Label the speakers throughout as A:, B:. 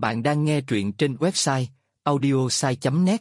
A: Bạn đang nghe truyện trên website audiosai.net.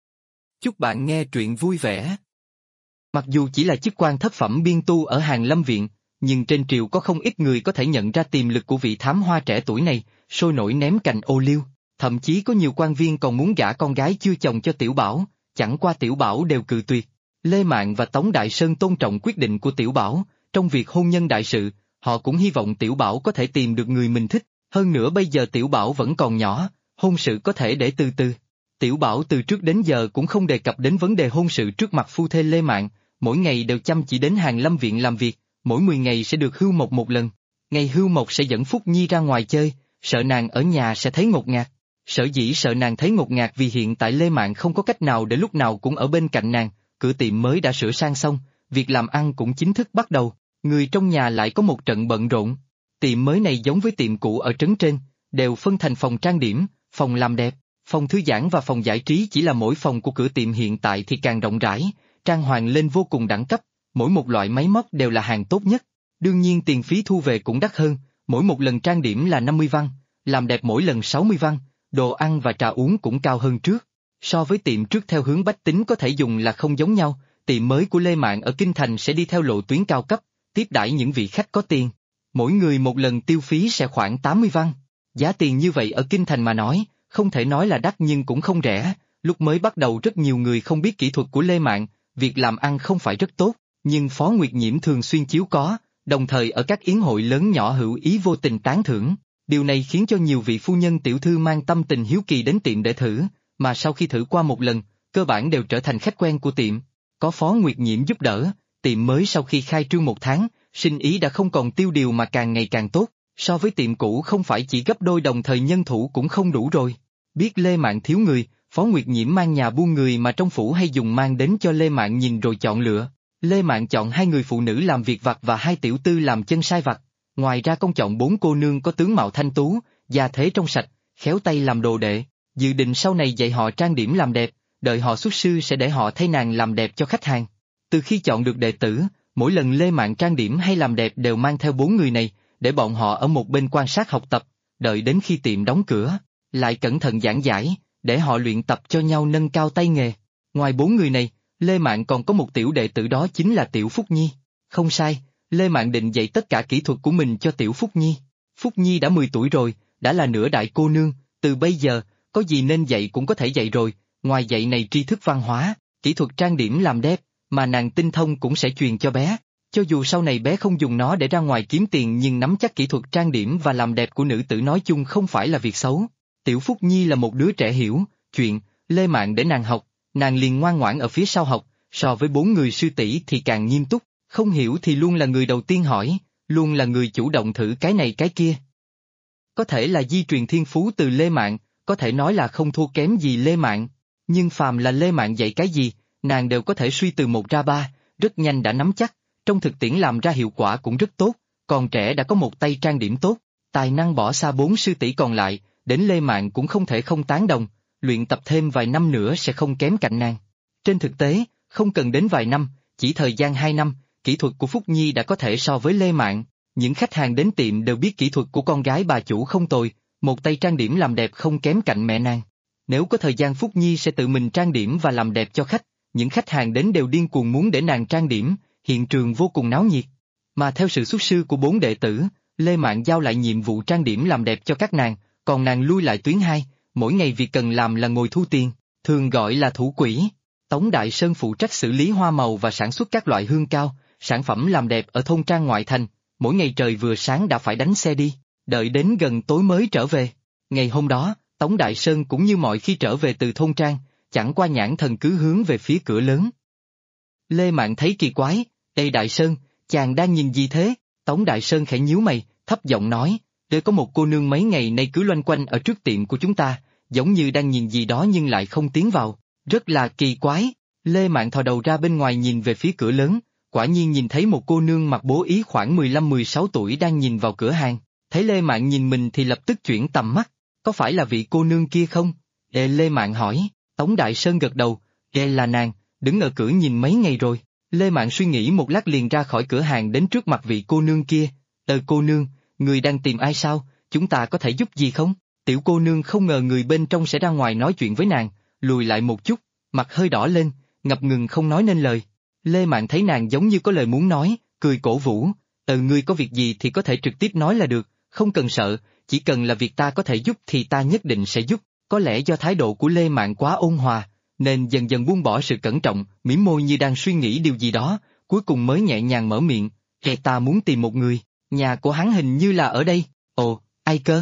A: Chúc bạn nghe truyện vui vẻ. Mặc dù chỉ là chức quan thất phẩm biên tu ở Hàn Lâm Viện, nhưng trên triều có không ít người có thể nhận ra tiềm lực của vị thám hoa trẻ tuổi này, sôi nổi ném cành ô liu. Thậm chí có nhiều quan viên còn muốn gả con gái chưa chồng cho Tiểu Bảo, chẳng qua Tiểu Bảo đều cự tuyệt. Lê Mạn và Tống Đại Sơn tôn trọng quyết định của Tiểu Bảo, trong việc hôn nhân đại sự, họ cũng hy vọng Tiểu Bảo có thể tìm được người mình thích. Hơn nữa bây giờ Tiểu Bảo vẫn còn nhỏ, hôn sự có thể để từ từ. Tiểu Bảo từ trước đến giờ cũng không đề cập đến vấn đề hôn sự trước mặt phu thê Lê Mạn, mỗi ngày đều chăm chỉ đến Hàn Lâm Viện làm việc, mỗi 10 ngày sẽ được hưu mộc một lần. Ngày hưu mộc sẽ dẫn Phúc Nhi ra ngoài chơi, sợ nàng ở nhà sẽ thấy ngột ngạt. Sở dĩ sợ nàng thấy ngột ngạt vì hiện tại Lê Mạn không có cách nào để lúc nào cũng ở bên cạnh nàng, cửa tiệm mới đã sửa sang xong, việc làm ăn cũng chính thức bắt đầu, người trong nhà lại có một trận bận rộn. Tiệm mới này giống với tiệm cũ ở trấn trên, đều phân thành phòng trang điểm, phòng làm đẹp, phòng thư giãn và phòng giải trí, chỉ là mỗi phòng của cửa tiệm hiện tại thì càng rộng rãi, trang hoàng lên vô cùng đẳng cấp, mỗi một loại máy móc đều là hàng tốt nhất. Đương nhiên tiền phí thu về cũng đắt hơn, mỗi một lần trang điểm là 50 văn, làm đẹp mỗi lần 60 văn, đồ ăn và trà uống cũng cao hơn trước. So với tiệm trước theo hướng bách tính có thể dùng là không giống nhau, tiệm mới của Lê Mạn ở Kinh Thành sẽ đi theo lộ tuyến cao cấp, tiếp đãi những vị khách có tiền. Mỗi người một lần tiêu phí sẽ khoảng 80 văn. Giá tiền như vậy ở Kinh Thành mà nói, không thể nói là đắt nhưng cũng không rẻ. Lúc mới bắt đầu rất nhiều người không biết kỹ thuật của Lê Mạn, việc làm ăn không phải rất tốt, nhưng Phó Nguyệt Nhiễm thường xuyên chiếu có, đồng thời ở các yến hội lớn nhỏ hữu ý vô tình tán thưởng. Điều này khiến cho nhiều vị phu nhân tiểu thư mang tâm tình hiếu kỳ đến tiệm để thử, mà sau khi thử qua một lần, cơ bản đều trở thành khách quen của tiệm. Có Phó Nguyệt Nhiễm giúp đỡ, tiệm mới sau khi khai trương một tháng, sinh ý đã không còn tiêu điều mà càng ngày càng tốt, so với tiệm cũ không phải chỉ gấp đôi, đồng thời nhân thủ cũng không đủ rồi. Biết Lê Mạn thiếu người, Phó Nguyệt Nhiễm mang nhà buôn người mà trong phủ hay dùng mang đến cho Lê Mạn nhìn rồi chọn lựa. Lê Mạn chọn 2 người phụ nữ làm việc vặt và 2 tiểu tư làm chân sai vặt. Ngoài ra công chọn 4 cô nương có tướng mạo thanh tú, gia thế trong sạch, khéo tay làm đồ đệ, dự định sau này dạy họ trang điểm làm đẹp, đợi họ xuất sư sẽ để họ thay nàng làm đẹp cho khách hàng. Từ khi chọn được đệ tử, mỗi lần Lê Mạn trang điểm hay làm đẹp đều mang theo 4 người này, để bọn họ ở một bên quan sát học tập, đợi đến khi tiệm đóng cửa, lại cẩn thận giảng giải, để họ luyện tập cho nhau nâng cao tay nghề. Ngoài 4 người này, Lê Mạn còn có một tiểu đệ tử, đó chính là Tiểu Phúc Nhi. Không sai, Lê Mạn định dạy tất cả kỹ thuật của mình cho Tiểu Phúc Nhi. Phúc Nhi đã 10 tuổi rồi, đã là nửa đại cô nương, từ bây giờ, có gì nên dạy cũng có thể dạy rồi, ngoài dạy này tri thức văn hóa, kỹ thuật trang điểm làm đẹp, mà nàng tinh thông cũng sẽ truyền cho bé. Cho dù sau này bé không dùng nó để ra ngoài kiếm tiền, nhưng nắm chắc kỹ thuật trang điểm và làm đẹp của nữ tử nói chung không phải là việc xấu. Tiểu Phúc Nhi là một đứa trẻ hiểu chuyện, Lê Mạn để nàng học, nàng liền ngoan ngoãn ở phía sau học, so với 4 người sư tỷ thì càng nghiêm túc, không hiểu thì luôn là người đầu tiên hỏi, luôn là người chủ động thử cái này cái kia. Có thể là di truyền thiên phú từ Lê Mạn, có thể nói là không thua kém gì Lê Mạn, nhưng phàm là Lê Mạn dạy cái gì, nàng đều có thể suy từ 1 ra 3, rất nhanh đã nắm chắc, trong thực tiễn làm ra hiệu quả cũng rất tốt, còn trẻ đã có một tay trang điểm tốt, tài năng bỏ xa 4 sư tỷ còn lại, đến Lê Mạn cũng không thể không tán đồng, luyện tập thêm vài năm nữa sẽ không kém cạnh nàng. Trên thực tế, không cần đến vài năm, chỉ thời gian 2 năm, kỹ thuật của Phúc Nhi đã có thể so với Lê Mạn. Những khách hàng đến tiệm đều biết kỹ thuật của con gái bà chủ không tồi, một tay trang điểm làm đẹp không kém cạnh mẹ nàng. Nếu có thời gian Phúc Nhi sẽ tự mình trang điểm và làm đẹp cho khách, những khách hàng đến đều điên cuồng muốn để nàng trang điểm, hiện trường vô cùng náo nhiệt. Mà theo sự xuất sư của 4 đệ tử, Lê Mạn giao lại nhiệm vụ trang điểm làm đẹp cho các nàng, còn nàng lui lại tuyến 2, mỗi ngày việc cần làm là ngồi thu tiền, thường gọi là thủ quỹ. Tống Đại Sơn phụ trách xử lý hoa màu và sản xuất các loại hương cao, sản phẩm làm đẹp ở thôn trang ngoại thành, mỗi ngày trời vừa sáng đã phải đánh xe đi, đợi đến gần tối mới trở về. Ngày hôm đó, Tống Đại Sơn cũng như mọi khi trở về từ thôn trang, chẳng qua nhãn thần cứ hướng về phía cửa lớn. Lê Mạn thấy kỳ quái, "Ê Đại Sơn, chàng đang nhìn gì thế?" Tống Đại Sơn khẽ nhíu mày, thấp giọng nói, "Đây có một cô nương mấy ngày nay cứ loanh quanh ở trước tiệm của chúng ta, giống như đang nhìn gì đó nhưng lại không tiến vào, rất là kỳ quái." Lê Mạn thò đầu ra bên ngoài nhìn về phía cửa lớn, quả nhiên nhìn thấy một cô nương mặc bố ý khoảng 15-16 tuổi đang nhìn vào cửa hàng, thấy Lê Mạn nhìn mình thì lập tức chuyển tầm mắt, "Có phải là vị cô nương kia không?" Lê Mạn hỏi. Tống Đại Sơn gật đầu, là nàng, đứng ở cửa nhìn mấy ngày rồi." Lê Mạn suy nghĩ một lát liền ra khỏi cửa hàng đến trước mặt vị cô nương kia, "Cô nương, người đang tìm ai sao, chúng ta có thể giúp gì không?" Tiểu cô nương không ngờ người bên trong sẽ ra ngoài nói chuyện với nàng, lùi lại một chút, mặt hơi đỏ lên, ngập ngừng không nói nên lời. Lê Mạn thấy nàng giống như có lời muốn nói, cười cổ vũ, ngươi có việc gì thì có thể trực tiếp nói là được, không cần sợ, chỉ cần là việc ta có thể giúp thì ta nhất định sẽ giúp. Có lẽ do thái độ của Lê Mạn quá ôn hòa, nên dần dần buông bỏ sự cẩn trọng, mỉm môi như đang suy nghĩ điều gì đó, cuối cùng mới nhẹ nhàng mở miệng, ta muốn tìm một người, nhà của hắn hình như là ở đây, ồ, ai cơ?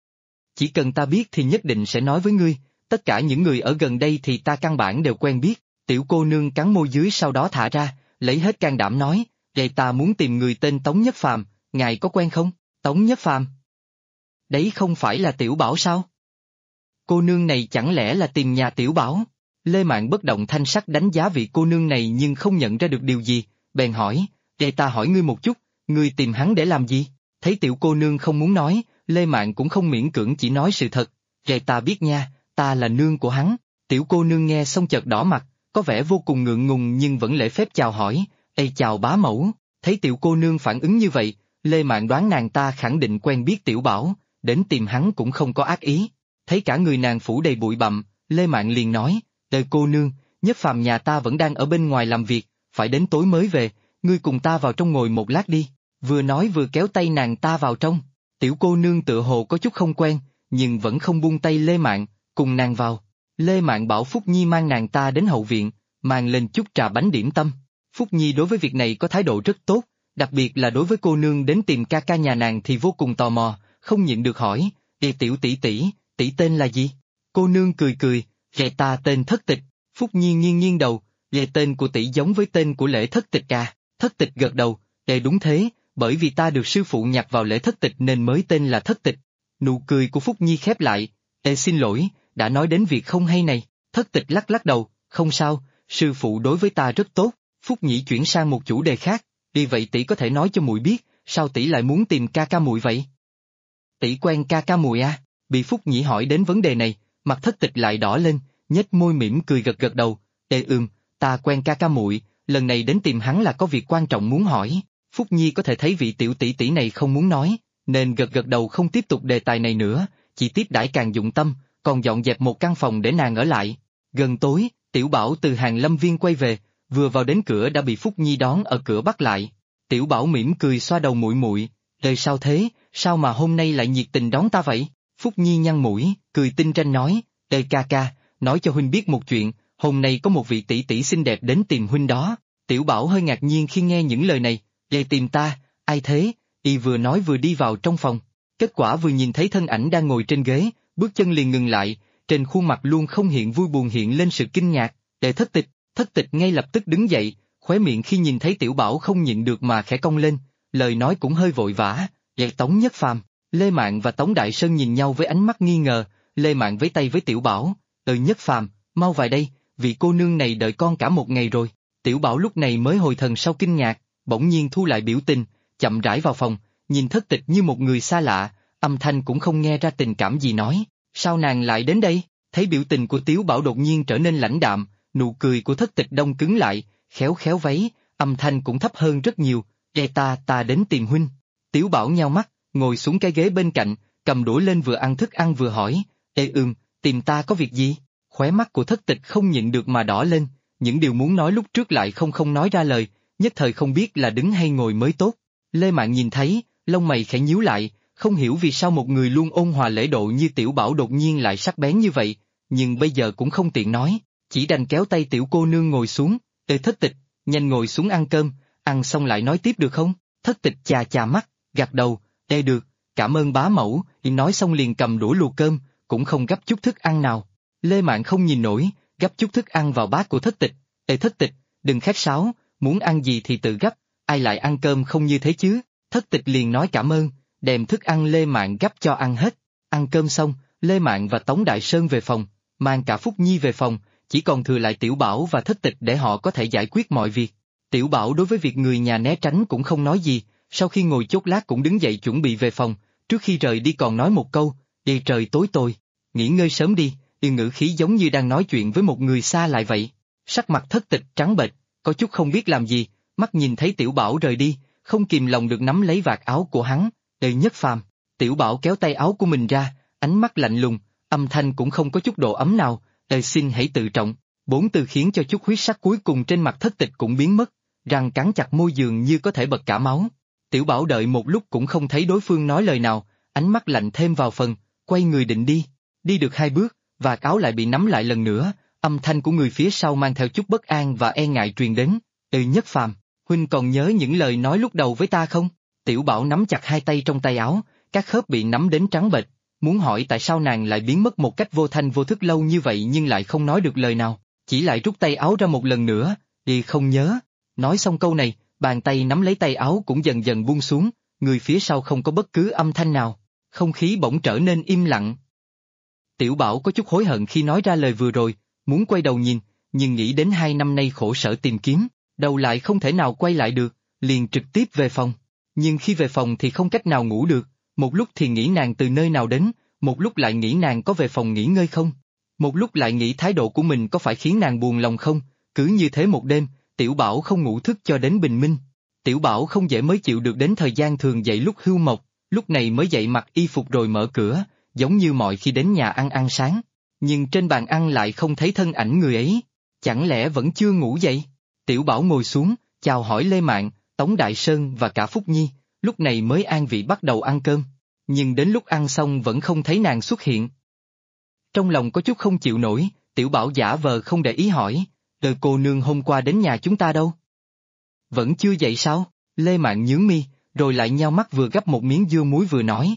A: Chỉ cần ta biết thì nhất định sẽ nói với ngươi, tất cả những người ở gần đây thì ta căn bản đều quen biết. Tiểu cô nương cắn môi dưới sau đó thả ra, lấy hết can đảm nói, ta muốn tìm người tên Tống Nhất Phàm, ngài có quen không? Tống Nhất Phàm? Đấy không phải là Tiểu Bảo sao? Cô nương này chẳng lẽ là tìm nhà Tiểu Bảo? Lê Mạn bất động thanh sắc đánh giá vị cô nương này nhưng không nhận ra được điều gì, bèn hỏi, ta hỏi ngươi một chút, ngươi tìm hắn để làm gì? Thấy tiểu cô nương không muốn nói, Lê Mạn cũng không miễn cưỡng chỉ nói sự thật, ta biết nha, ta là nương của hắn. Tiểu cô nương nghe xong chợt đỏ mặt, có vẻ vô cùng ngượng ngùng nhưng vẫn lễ phép chào hỏi, chào bá mẫu. Thấy tiểu cô nương phản ứng như vậy, Lê Mạn đoán nàng ta khẳng định quen biết Tiểu Bảo, đến tìm hắn cũng không có ác ý. Thấy cả người nàng phủ đầy bụi bặm, Lê Mạn liền nói, cô nương, Nhất Phàm nhà ta vẫn đang ở bên ngoài làm việc, phải đến tối mới về, ngươi cùng ta vào trong ngồi một lát đi. Vừa nói vừa kéo tay nàng ta vào trong. Tiểu cô nương tựa hồ có chút không quen, nhưng vẫn không buông tay Lê Mạn, cùng nàng vào. Lê Mạn bảo Phúc Nhi mang nàng ta đến hậu viện, mang lên chút trà bánh điểm tâm. Phúc Nhi đối với việc này có thái độ rất tốt, đặc biệt là đối với cô nương đến tìm ca ca nhà nàng thì vô cùng tò mò, không nhịn được hỏi, tiểu tỷ tên là gì? Cô nương cười cười, ta tên Thất Tịch. Phúc Nhi nghiêng nghiêng đầu, tên của tỷ giống với tên của lễ thất tịch à? Thất Tịch gật đầu, đúng thế, bởi vì ta được sư phụ nhặt vào lễ thất tịch nên mới tên là Thất Tịch. Nụ cười của Phúc Nhi khép lại, xin lỗi, đã nói đến việc không hay này. Thất Tịch lắc lắc đầu, không sao, sư phụ đối với ta rất tốt. Phúc Nhĩ chuyển sang một chủ đề khác, vậy tỷ có thể nói cho muội biết, sao tỷ lại muốn tìm ca ca muội vậy? Tỷ quen ca ca muội à? Bị Phúc Nhĩ hỏi đến vấn đề này, mặt Thất Tịch lại đỏ lên, nhếch môi mỉm cười gật gật đầu, ta quen ca ca muội, lần này đến tìm hắn là có việc quan trọng muốn hỏi. Phúc Nhi có thể thấy vị tiểu tỷ tỷ này không muốn nói, nên gật gật đầu không tiếp tục đề tài này nữa, chỉ tiếp đãi càng dụng tâm, còn dọn dẹp một căn phòng để nàng ở lại. Gần tối, Tiểu Bảo từ Hàng Lâm Viên quay về, vừa vào đến cửa đã bị Phúc Nhi đón ở cửa bắt lại. Tiểu Bảo mỉm cười xoa đầu muội muội, đời sao thế, sao mà hôm nay lại nhiệt tình đón ta vậy? Phúc Nhi nhăn mũi, cười tinh tranh nói, ca ca, nói cho huynh biết một chuyện, hôm nay có một vị tỷ tỷ xinh đẹp đến tìm huynh đó. Tiểu Bảo hơi ngạc nhiên khi nghe những lời này, tìm ta, ai thế? Y vừa nói vừa đi vào trong phòng, kết quả vừa nhìn thấy thân ảnh đang ngồi trên ghế, bước chân liền ngừng lại, trên khuôn mặt luôn không hiện vui buồn hiện lên sự kinh ngạc, Thất Tịch ngay lập tức đứng dậy, khóe miệng khi nhìn thấy Tiểu Bảo không nhịn được mà khẽ cong lên, lời nói cũng hơi vội vã, Tống Nhất Phàm. Lê Mạn và Tống Đại Sơn nhìn nhau với ánh mắt nghi ngờ, Lê Mạn với tay với Tiểu Bảo, Nhất Phàm, mau vào đây, vị cô nương này đợi con cả một ngày rồi. Tiểu Bảo lúc này mới hồi thần sau kinh ngạc, bỗng nhiên thu lại biểu tình, chậm rãi vào phòng, nhìn Thất Tịch như một người xa lạ, âm thanh cũng không nghe ra tình cảm gì nói, sao nàng lại đến đây? Thấy biểu tình của Tiểu Bảo đột nhiên trở nên lãnh đạm, nụ cười của Thất Tịch đông cứng lại, khéo khéo váy, âm thanh cũng thấp hơn rất nhiều, ta đến tìm huynh. Tiểu Bảo nheo mắt, ngồi xuống cái ghế bên cạnh, cầm đũa lên vừa ăn thức ăn vừa hỏi, tìm ta có việc gì? Khóe mắt của Thất Tịch không nhịn được mà đỏ lên, những điều muốn nói lúc trước lại không nói ra lời, nhất thời không biết là đứng hay ngồi mới tốt. Lê Mạn nhìn thấy, lông mày khẽ nhíu lại, không hiểu vì sao một người luôn ôn hòa lễ độ như Tiểu Bảo đột nhiên lại sắc bén như vậy, nhưng bây giờ cũng không tiện nói, chỉ đành kéo tay tiểu cô nương ngồi xuống, Thất Tịch, nhanh ngồi xuống ăn cơm, ăn xong lại nói tiếp được không? Thất Tịch chà chà mắt, gật đầu, được, cảm ơn bá mẫu, nói xong liền cầm đũa luộc cơm, cũng không gấp chút thức ăn nào. Lê Mạn không nhìn nổi, gấp chút thức ăn vào bát của Thất Tịch, Thất Tịch, đừng khách sáo, muốn ăn gì thì tự gấp, ai lại ăn cơm không như thế chứ? Thất Tịch liền nói cảm ơn, đem thức ăn Lê Mạn gấp cho ăn hết. Ăn cơm xong, Lê Mạn và Tống Đại Sơn về phòng, mang cả Phúc Nhi về phòng, chỉ còn thừa lại Tiểu Bảo và Thất Tịch để họ có thể giải quyết mọi việc. Tiểu Bảo đối với việc người nhà né tránh cũng không nói gì, sau khi ngồi chốc lát cũng đứng dậy chuẩn bị về phòng, trước khi rời đi còn nói một câu, trời tối tôi, nghỉ ngơi sớm đi, ngữ khí giống như đang nói chuyện với một người xa lại vậy. Sắc mặt Thất Tịch trắng bệch, có chút không biết làm gì, mắt nhìn thấy Tiểu Bảo rời đi, không kìm lòng được nắm lấy vạt áo của hắn, Nhất Phàm. Tiểu Bảo kéo tay áo của mình ra, ánh mắt lạnh lùng, âm thanh cũng không có chút độ ấm nào, xin hãy tự trọng. 4 từ khiến cho chút huyết sắc cuối cùng trên mặt Thất Tịch cũng biến mất, răng cắn chặt môi dường như có thể bật cả máu. Tiểu Bảo đợi một lúc cũng không thấy đối phương nói lời nào, ánh mắt lạnh thêm vào phần, quay người định đi. Đi được 2 bước, và áo lại bị nắm lại lần nữa, âm thanh của người phía sau mang theo chút bất an và e ngại truyền đến. Nhất Phàm, huynh còn nhớ những lời nói lúc đầu với ta không? Tiểu Bảo nắm chặt hai tay trong tay áo, các khớp bị nắm đến trắng bệch, muốn hỏi tại sao nàng lại biến mất một cách vô thanh vô thức lâu như vậy nhưng lại không nói được lời nào, chỉ lại rút tay áo ra một lần nữa, không nhớ. Nói xong câu này, bàn tay nắm lấy tay áo cũng dần dần buông xuống, người phía sau không có bất cứ âm thanh nào, không khí bỗng trở nên im lặng. Tiểu Bảo có chút hối hận khi nói ra lời vừa rồi, muốn quay đầu nhìn, nhưng nghĩ đến 2 năm nay khổ sở tìm kiếm, đầu lại không thể nào quay lại được, liền trực tiếp về phòng. Nhưng khi về phòng thì không cách nào ngủ được, một lúc thì nghĩ nàng từ nơi nào đến, một lúc lại nghĩ nàng có về phòng nghỉ ngơi không, một lúc lại nghĩ thái độ của mình có phải khiến nàng buồn lòng không, cứ như thế một đêm, Tiểu Bảo không ngủ thức cho đến bình minh. Tiểu Bảo không dễ mới chịu được đến thời gian thường dậy lúc hưu mộc, lúc này mới dậy mặc y phục rồi mở cửa, giống như mọi khi đến nhà ăn sáng. Nhưng trên bàn ăn lại không thấy thân ảnh người ấy, chẳng lẽ vẫn chưa ngủ dậy? Tiểu Bảo ngồi xuống, chào hỏi Lê Mạn, Tống Đại Sơn và cả Phúc Nhi, lúc này mới an vị bắt đầu ăn cơm. Nhưng đến lúc ăn xong vẫn không thấy nàng xuất hiện. Trong lòng có chút không chịu nổi, Tiểu Bảo giả vờ không để ý hỏi, đời cô nương hôm qua đến nhà chúng ta đâu? Vẫn chưa dậy sao? Lê Mạn nhướng mi, rồi lại nhao mắt vừa gắp một miếng dưa muối vừa nói,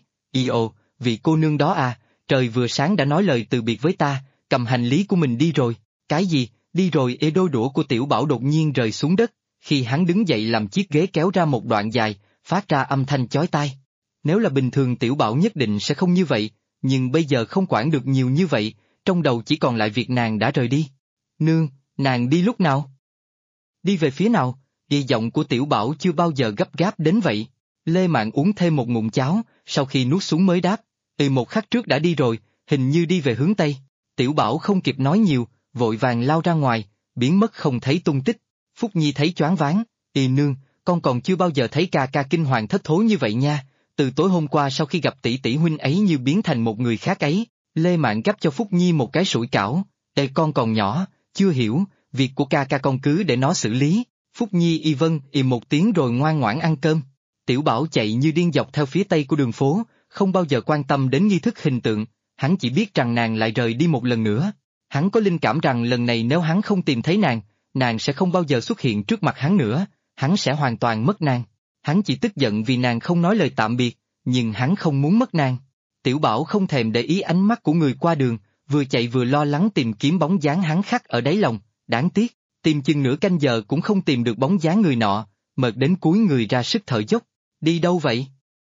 A: vị cô nương đó à, trời vừa sáng đã nói lời từ biệt với ta, cầm hành lý của mình đi rồi. Cái gì, đi rồi? Đôi đũa của Tiểu Bảo đột nhiên rơi xuống đất, khi hắn đứng dậy làm chiếc ghế kéo ra một đoạn dài, phát ra âm thanh chói tai. Nếu là bình thường Tiểu Bảo nhất định sẽ không như vậy, nhưng bây giờ không quản được nhiều như vậy, trong đầu chỉ còn lại việc nàng đã rời đi. Nương, nàng đi lúc nào? Đi về phía nào? Giọng của Tiểu Bảo chưa bao giờ gấp gáp đến vậy. Lê Mạn uống thêm một ngụm cháo, sau khi nuốt xuống mới đáp, một khắc trước đã đi rồi, hình như đi về hướng Tây. Tiểu Bảo không kịp nói nhiều, vội vàng lao ra ngoài, biến mất không thấy tung tích. Phúc Nhi thấy choáng váng, nương, con còn chưa bao giờ thấy ca ca kinh hoàng thất thố như vậy nha, từ tối hôm qua sau khi gặp tỷ tỷ huynh ấy như biến thành một người khác ấy. Lê Mạn gắp cho Phúc Nhi một cái sủi cảo, con còn nhỏ, chưa hiểu, việc của ca ca con cứ để nó xử lý. Phúc Nhi vâng một tiếng rồi ngoan ngoãn ăn cơm. Tiểu Bảo chạy như điên dọc theo phía tây của đường phố, không bao giờ quan tâm đến nghi thức hình tượng, hắn chỉ biết rằng nàng lại rời đi một lần nữa. Hắn có linh cảm rằng lần này nếu hắn không tìm thấy nàng sẽ không bao giờ xuất hiện trước mặt hắn nữa, hắn sẽ hoàn toàn mất nàng. Hắn chỉ tức giận vì nàng không nói lời tạm biệt, nhưng hắn không muốn mất nàng. Tiểu Bảo không thèm để ý ánh mắt của người qua đường, vừa chạy vừa lo lắng tìm kiếm bóng dáng hắn khắc ở đáy lòng, đáng tiếc, tìm chừng nửa canh giờ cũng không tìm được bóng dáng người nọ, mệt đến cúi người ra sức thở dốc. Đi đâu vậy?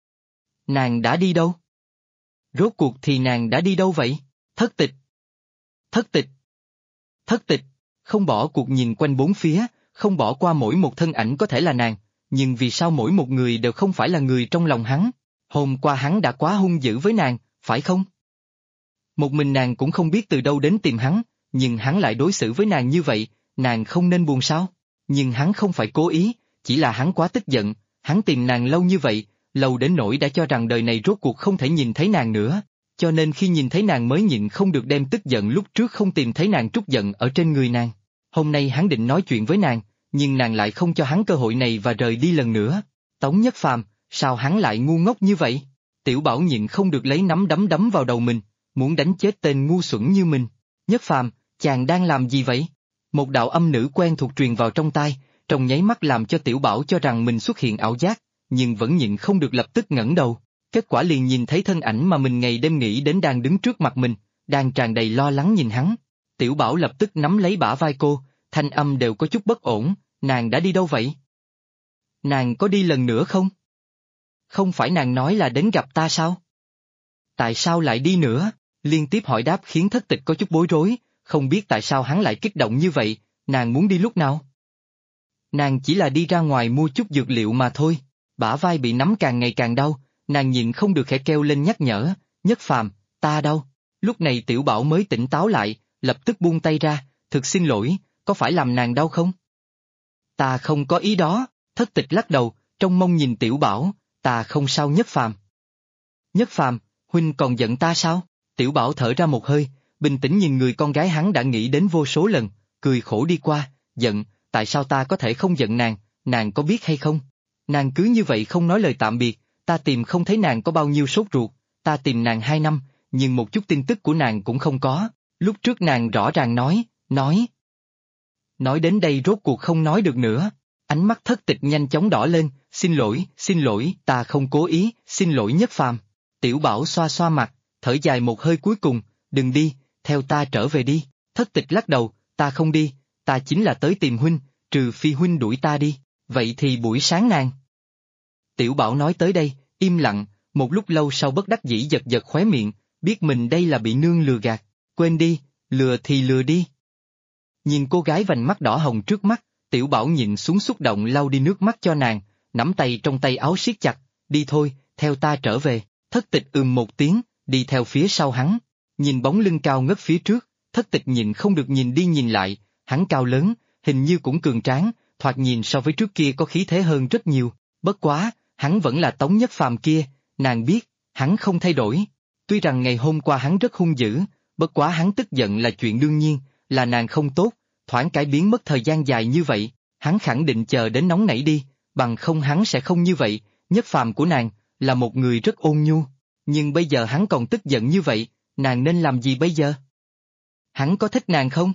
A: Nàng đã đi đâu? Rốt cuộc thì nàng đã đi đâu vậy? Thất Tịch! Thất Tịch! Thất Tịch! Không bỏ cuộc nhìn quanh bốn phía, không bỏ qua mỗi một thân ảnh có thể là nàng, nhưng vì sao mỗi một người đều không phải là người trong lòng hắn? Hôm qua hắn đã quá hung dữ với nàng, phải không? Một mình nàng cũng không biết từ đâu đến tìm hắn, nhưng hắn lại đối xử với nàng như vậy, nàng không nên buồn sao? Nhưng hắn không phải cố ý, chỉ là hắn quá tức giận, hắn tìm nàng lâu như vậy, lâu đến nỗi đã cho rằng đời này rốt cuộc không thể nhìn thấy nàng nữa, cho nên khi nhìn thấy nàng mới nhịn không được đem tức giận lúc trước không tìm thấy nàng trút giận ở trên người nàng. Hôm nay hắn định nói chuyện với nàng, nhưng nàng lại không cho hắn cơ hội này và rời đi lần nữa. Tống Nhất Phàm, sao hắn lại ngu ngốc như vậy? Tiểu Bảo nhịn không được lấy nắm đấm đấm vào đầu mình, muốn đánh chết tên ngu xuẩn như mình. Nhất Phàm, chàng đang làm gì vậy? Một đạo âm nữ quen thuộc truyền vào trong tai, trong nháy mắt làm cho Tiểu Bảo cho rằng mình xuất hiện ảo giác, nhưng vẫn nhịn không được lập tức ngẩng đầu. Kết quả liền nhìn thấy thân ảnh mà mình ngày đêm nghĩ đến đang đứng trước mặt mình, đang tràn đầy lo lắng nhìn hắn. Tiểu Bảo lập tức nắm lấy bả vai cô, thanh âm đều có chút bất ổn, nàng đã đi đâu vậy? Nàng có đi lần nữa không? Không phải nàng nói là đến gặp ta sao? Tại sao lại đi nữa? Liên tiếp hỏi đáp khiến Thất Tịch có chút bối rối, không biết tại sao hắn lại kích động như vậy, nàng muốn đi lúc nào? Nàng chỉ là đi ra ngoài mua chút dược liệu mà thôi, bả vai bị nắm càng ngày càng đau, nàng nhịn không được khẽ kêu lên nhắc nhở, Nhất Phàm, ta đau. Lúc này Tiểu Bảo mới tỉnh táo lại, lập tức buông tay ra, thực xin lỗi, có phải làm nàng đau không? Ta không có ý đó, Thất Tịch lắc đầu, trong mông nhìn Tiểu Bảo, ta không sao Nhất Phàm. Nhất Phàm, huynh còn giận ta sao? Tiểu Bảo thở ra một hơi, bình tĩnh nhìn người con gái hắn đã nghĩ đến vô số lần, cười khổ đi qua, giận, tại sao ta có thể không giận nàng có biết hay không? Nàng cứ như vậy không nói lời tạm biệt, ta tìm không thấy nàng có bao nhiêu sốt ruột, ta tìm nàng 2 năm, nhưng một chút tin tức của nàng cũng không có, lúc trước nàng rõ ràng nói đến đây rốt cuộc không nói được nữa, ánh mắt Thất Tịch nhanh chóng đỏ lên, xin lỗi, ta không cố ý, xin lỗi Nhất Phàm. Tiểu Bảo xoa xoa mặt, thở dài một hơi cuối cùng, đừng đi, theo ta trở về đi, Thất Tịch lắc đầu, ta không đi, ta chính là tới tìm huynh, trừ phi huynh đuổi ta đi, vậy thì buổi sáng nàng. Tiểu Bảo nói tới đây, im lặng, một lúc lâu sau bất đắc dĩ giật giật khóe miệng, biết mình đây là bị nương lừa gạt, quên đi, lừa thì lừa đi. Nhìn cô gái vành mắt đỏ hồng trước mắt, Tiểu Bảo nhịn xuống xúc động lau đi nước mắt cho nàng, nắm tay trong tay áo siết chặt, đi thôi, theo ta trở về, Thất Tịch một tiếng, đi theo phía sau hắn, nhìn bóng lưng cao ngất phía trước, Thất Tịch nhịn không được nhìn đi nhìn lại, hắn cao lớn, hình như cũng cường tráng, thoạt nhìn so với trước kia có khí thế hơn rất nhiều, bất quá, hắn vẫn là Tống Nhất Phàm kia, nàng biết, hắn không thay đổi. Tuy rằng ngày hôm qua hắn rất hung dữ, bất quá hắn tức giận là chuyện đương nhiên, là nàng không tốt, thoáng cải biến mất thời gian dài như vậy, hắn khẳng định chờ đến nóng nảy đi, bằng không hắn sẽ không như vậy, Nhất Phàm của nàng, là một người rất ôn nhu, nhưng bây giờ hắn còn tức giận như vậy, nàng nên làm gì bây giờ? Hắn có thích nàng không?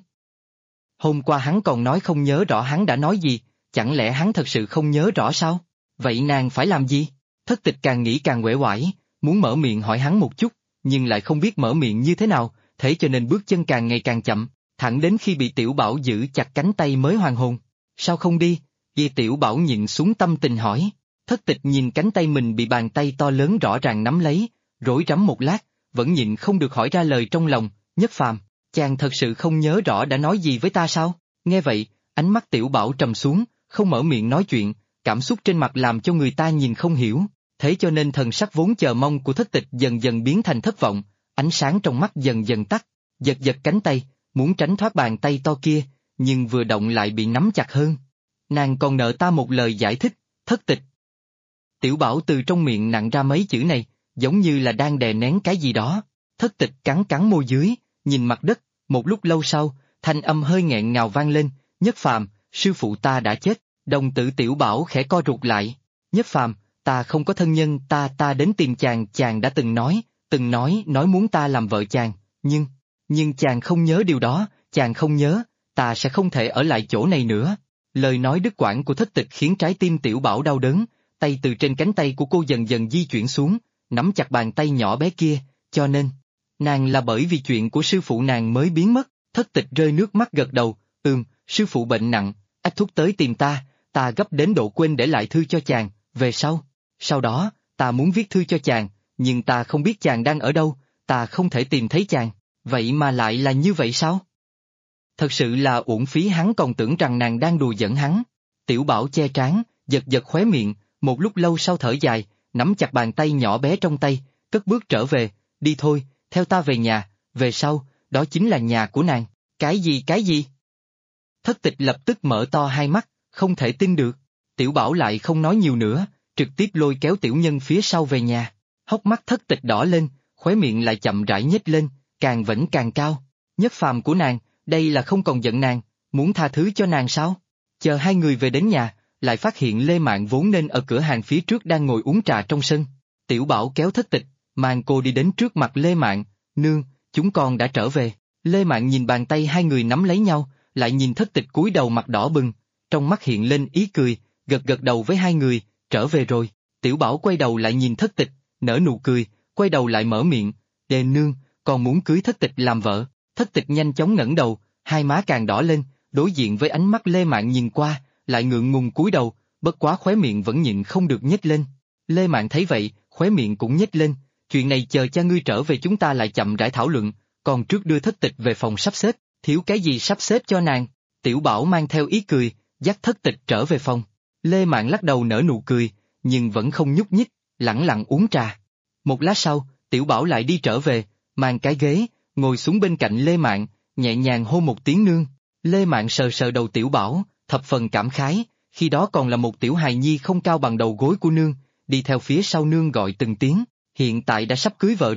A: Hôm qua hắn còn nói không nhớ rõ hắn đã nói gì, chẳng lẽ hắn thật sự không nhớ rõ sao? Vậy nàng phải làm gì? Thất Tịch càng nghĩ càng uể oải, muốn mở miệng hỏi hắn một chút, nhưng lại không biết mở miệng như thế nào, thế cho nên bước chân càng ngày càng chậm, thẳng đến khi bị Tiểu Bảo giữ chặt cánh tay mới hoàn hồn. Sao không đi? Vì Tiểu Bảo nhịn xuống tâm tình hỏi. Thất Tịch nhìn cánh tay mình bị bàn tay to lớn rõ ràng nắm lấy, rối rắm một lát, vẫn nhịn không được hỏi ra lời trong lòng, Nhất Phàm, chàng thật sự không nhớ rõ đã nói gì với ta sao? Nghe vậy, ánh mắt Tiểu Bảo trầm xuống, không mở miệng nói chuyện, cảm xúc trên mặt làm cho người ta nhìn không hiểu, thế cho nên thần sắc vốn chờ mong của Thất Tịch dần dần biến thành thất vọng, ánh sáng trong mắt dần dần tắt, giật giật cánh tay, muốn tránh thoát bàn tay to kia, nhưng vừa động lại bị nắm chặt hơn. Nàng còn nợ ta một lời giải thích, Thất Tịch. Tiểu Bảo từ trong miệng nặn ra mấy chữ này, giống như là đang đè nén cái gì đó. Thất Tịch cắn cắn môi dưới, nhìn mặt đất, một lúc lâu sau, thanh âm hơi nghẹn ngào vang lên, Nhất Phàm, sư phụ ta đã chết, đồng tử Tiểu Bảo khẽ co rụt lại. Nhất Phàm, ta không có thân nhân, ta đến tìm chàng đã từng nói muốn ta làm vợ chàng, nhưng chàng không nhớ điều đó, chàng không nhớ, ta sẽ không thể ở lại chỗ này nữa. Lời nói đứt quãng của Thất Tịch khiến trái tim Tiểu Bảo đau đớn, tay từ trên cánh tay của cô dần dần di chuyển xuống, nắm chặt bàn tay nhỏ bé kia, cho nên, nàng là bởi vì chuyện của sư phụ nàng mới biến mất. Thất Tịch rơi nước mắt gật đầu, sư phụ bệnh nặng, ách thúc tới tìm ta gấp đến độ quên để lại thư cho chàng, về sau đó, ta muốn viết thư cho chàng, nhưng ta không biết chàng đang ở đâu, ta không thể tìm thấy chàng, vậy mà lại là như vậy sao? Thật sự là uổng phí, hắn còn tưởng rằng nàng đang đùa giỡn hắn. Tiểu Bảo che trán, giật giật khóe miệng, một lúc lâu sau thở dài, nắm chặt bàn tay nhỏ bé trong tay, cất bước trở về, đi thôi, theo ta về nhà, về sau, đó chính là nhà của nàng. Cái gì? Thất Tịch lập tức mở to hai mắt, không thể tin được. Tiểu Bảo lại không nói nhiều nữa, trực tiếp lôi kéo tiểu nhân phía sau về nhà. Hốc mắt Thất Tịch đỏ lên, khóe miệng lại chậm rãi nhếch lên, càng vẫn càng cao. Nhất Phàm của nàng, đây là không còn giận nàng, muốn tha thứ cho nàng sao? Chờ hai người về đến nhà, lại phát hiện Lê Mạn vốn nên ở cửa hàng phía trước đang ngồi uống trà trong sân. Tiểu Bảo kéo Thất Tịch, mang cô đi đến trước mặt Lê Mạn, nương, chúng con đã trở về. Lê Mạn nhìn bàn tay hai người nắm lấy nhau, lại nhìn Thất Tịch cúi đầu mặt đỏ bừng, trong mắt hiện lên ý cười, gật đầu với hai người, trở về rồi. Tiểu Bảo quay đầu lại nhìn Thất Tịch, nở nụ cười, quay đầu lại mở miệng, Đề nương, còn muốn cưới Thất Tịch làm vợ. Thất Tịch nhanh chóng ngẩng đầu, hai má càng đỏ lên, đối diện với ánh mắt Lê Mạn nhìn qua, lại ngượng ngùng cúi đầu, bất quá khóe miệng vẫn nhịn không được nhếch lên. Lê Mạn thấy vậy, khóe miệng cũng nhếch lên, chuyện này chờ cha ngươi trở về chúng ta lại chậm rãi thảo luận, còn trước đưa Thất Tịch về phòng sắp xếp, thiếu cái gì sắp xếp cho nàng. Tiểu Bảo mang theo ý cười, dắt Thất Tịch trở về phòng. Lê Mạn lắc đầu nở nụ cười, nhưng vẫn không nhúc nhích, lẳng lặng uống trà. Một lát sau, Tiểu Bảo lại đi trở về, mang cái ghế, ngồi xuống bên cạnh Lê Mạn, nhẹ nhàng hô một tiếng nương. Lê Mạn sờ sờ đầu Tiểu Bảo, thập phần cảm khái, khi đó còn là một tiểu hài nhi không cao bằng đầu gối của nương, đi theo phía sau nương gọi từng tiếng, hiện tại đã sắp cưới vợ rồi,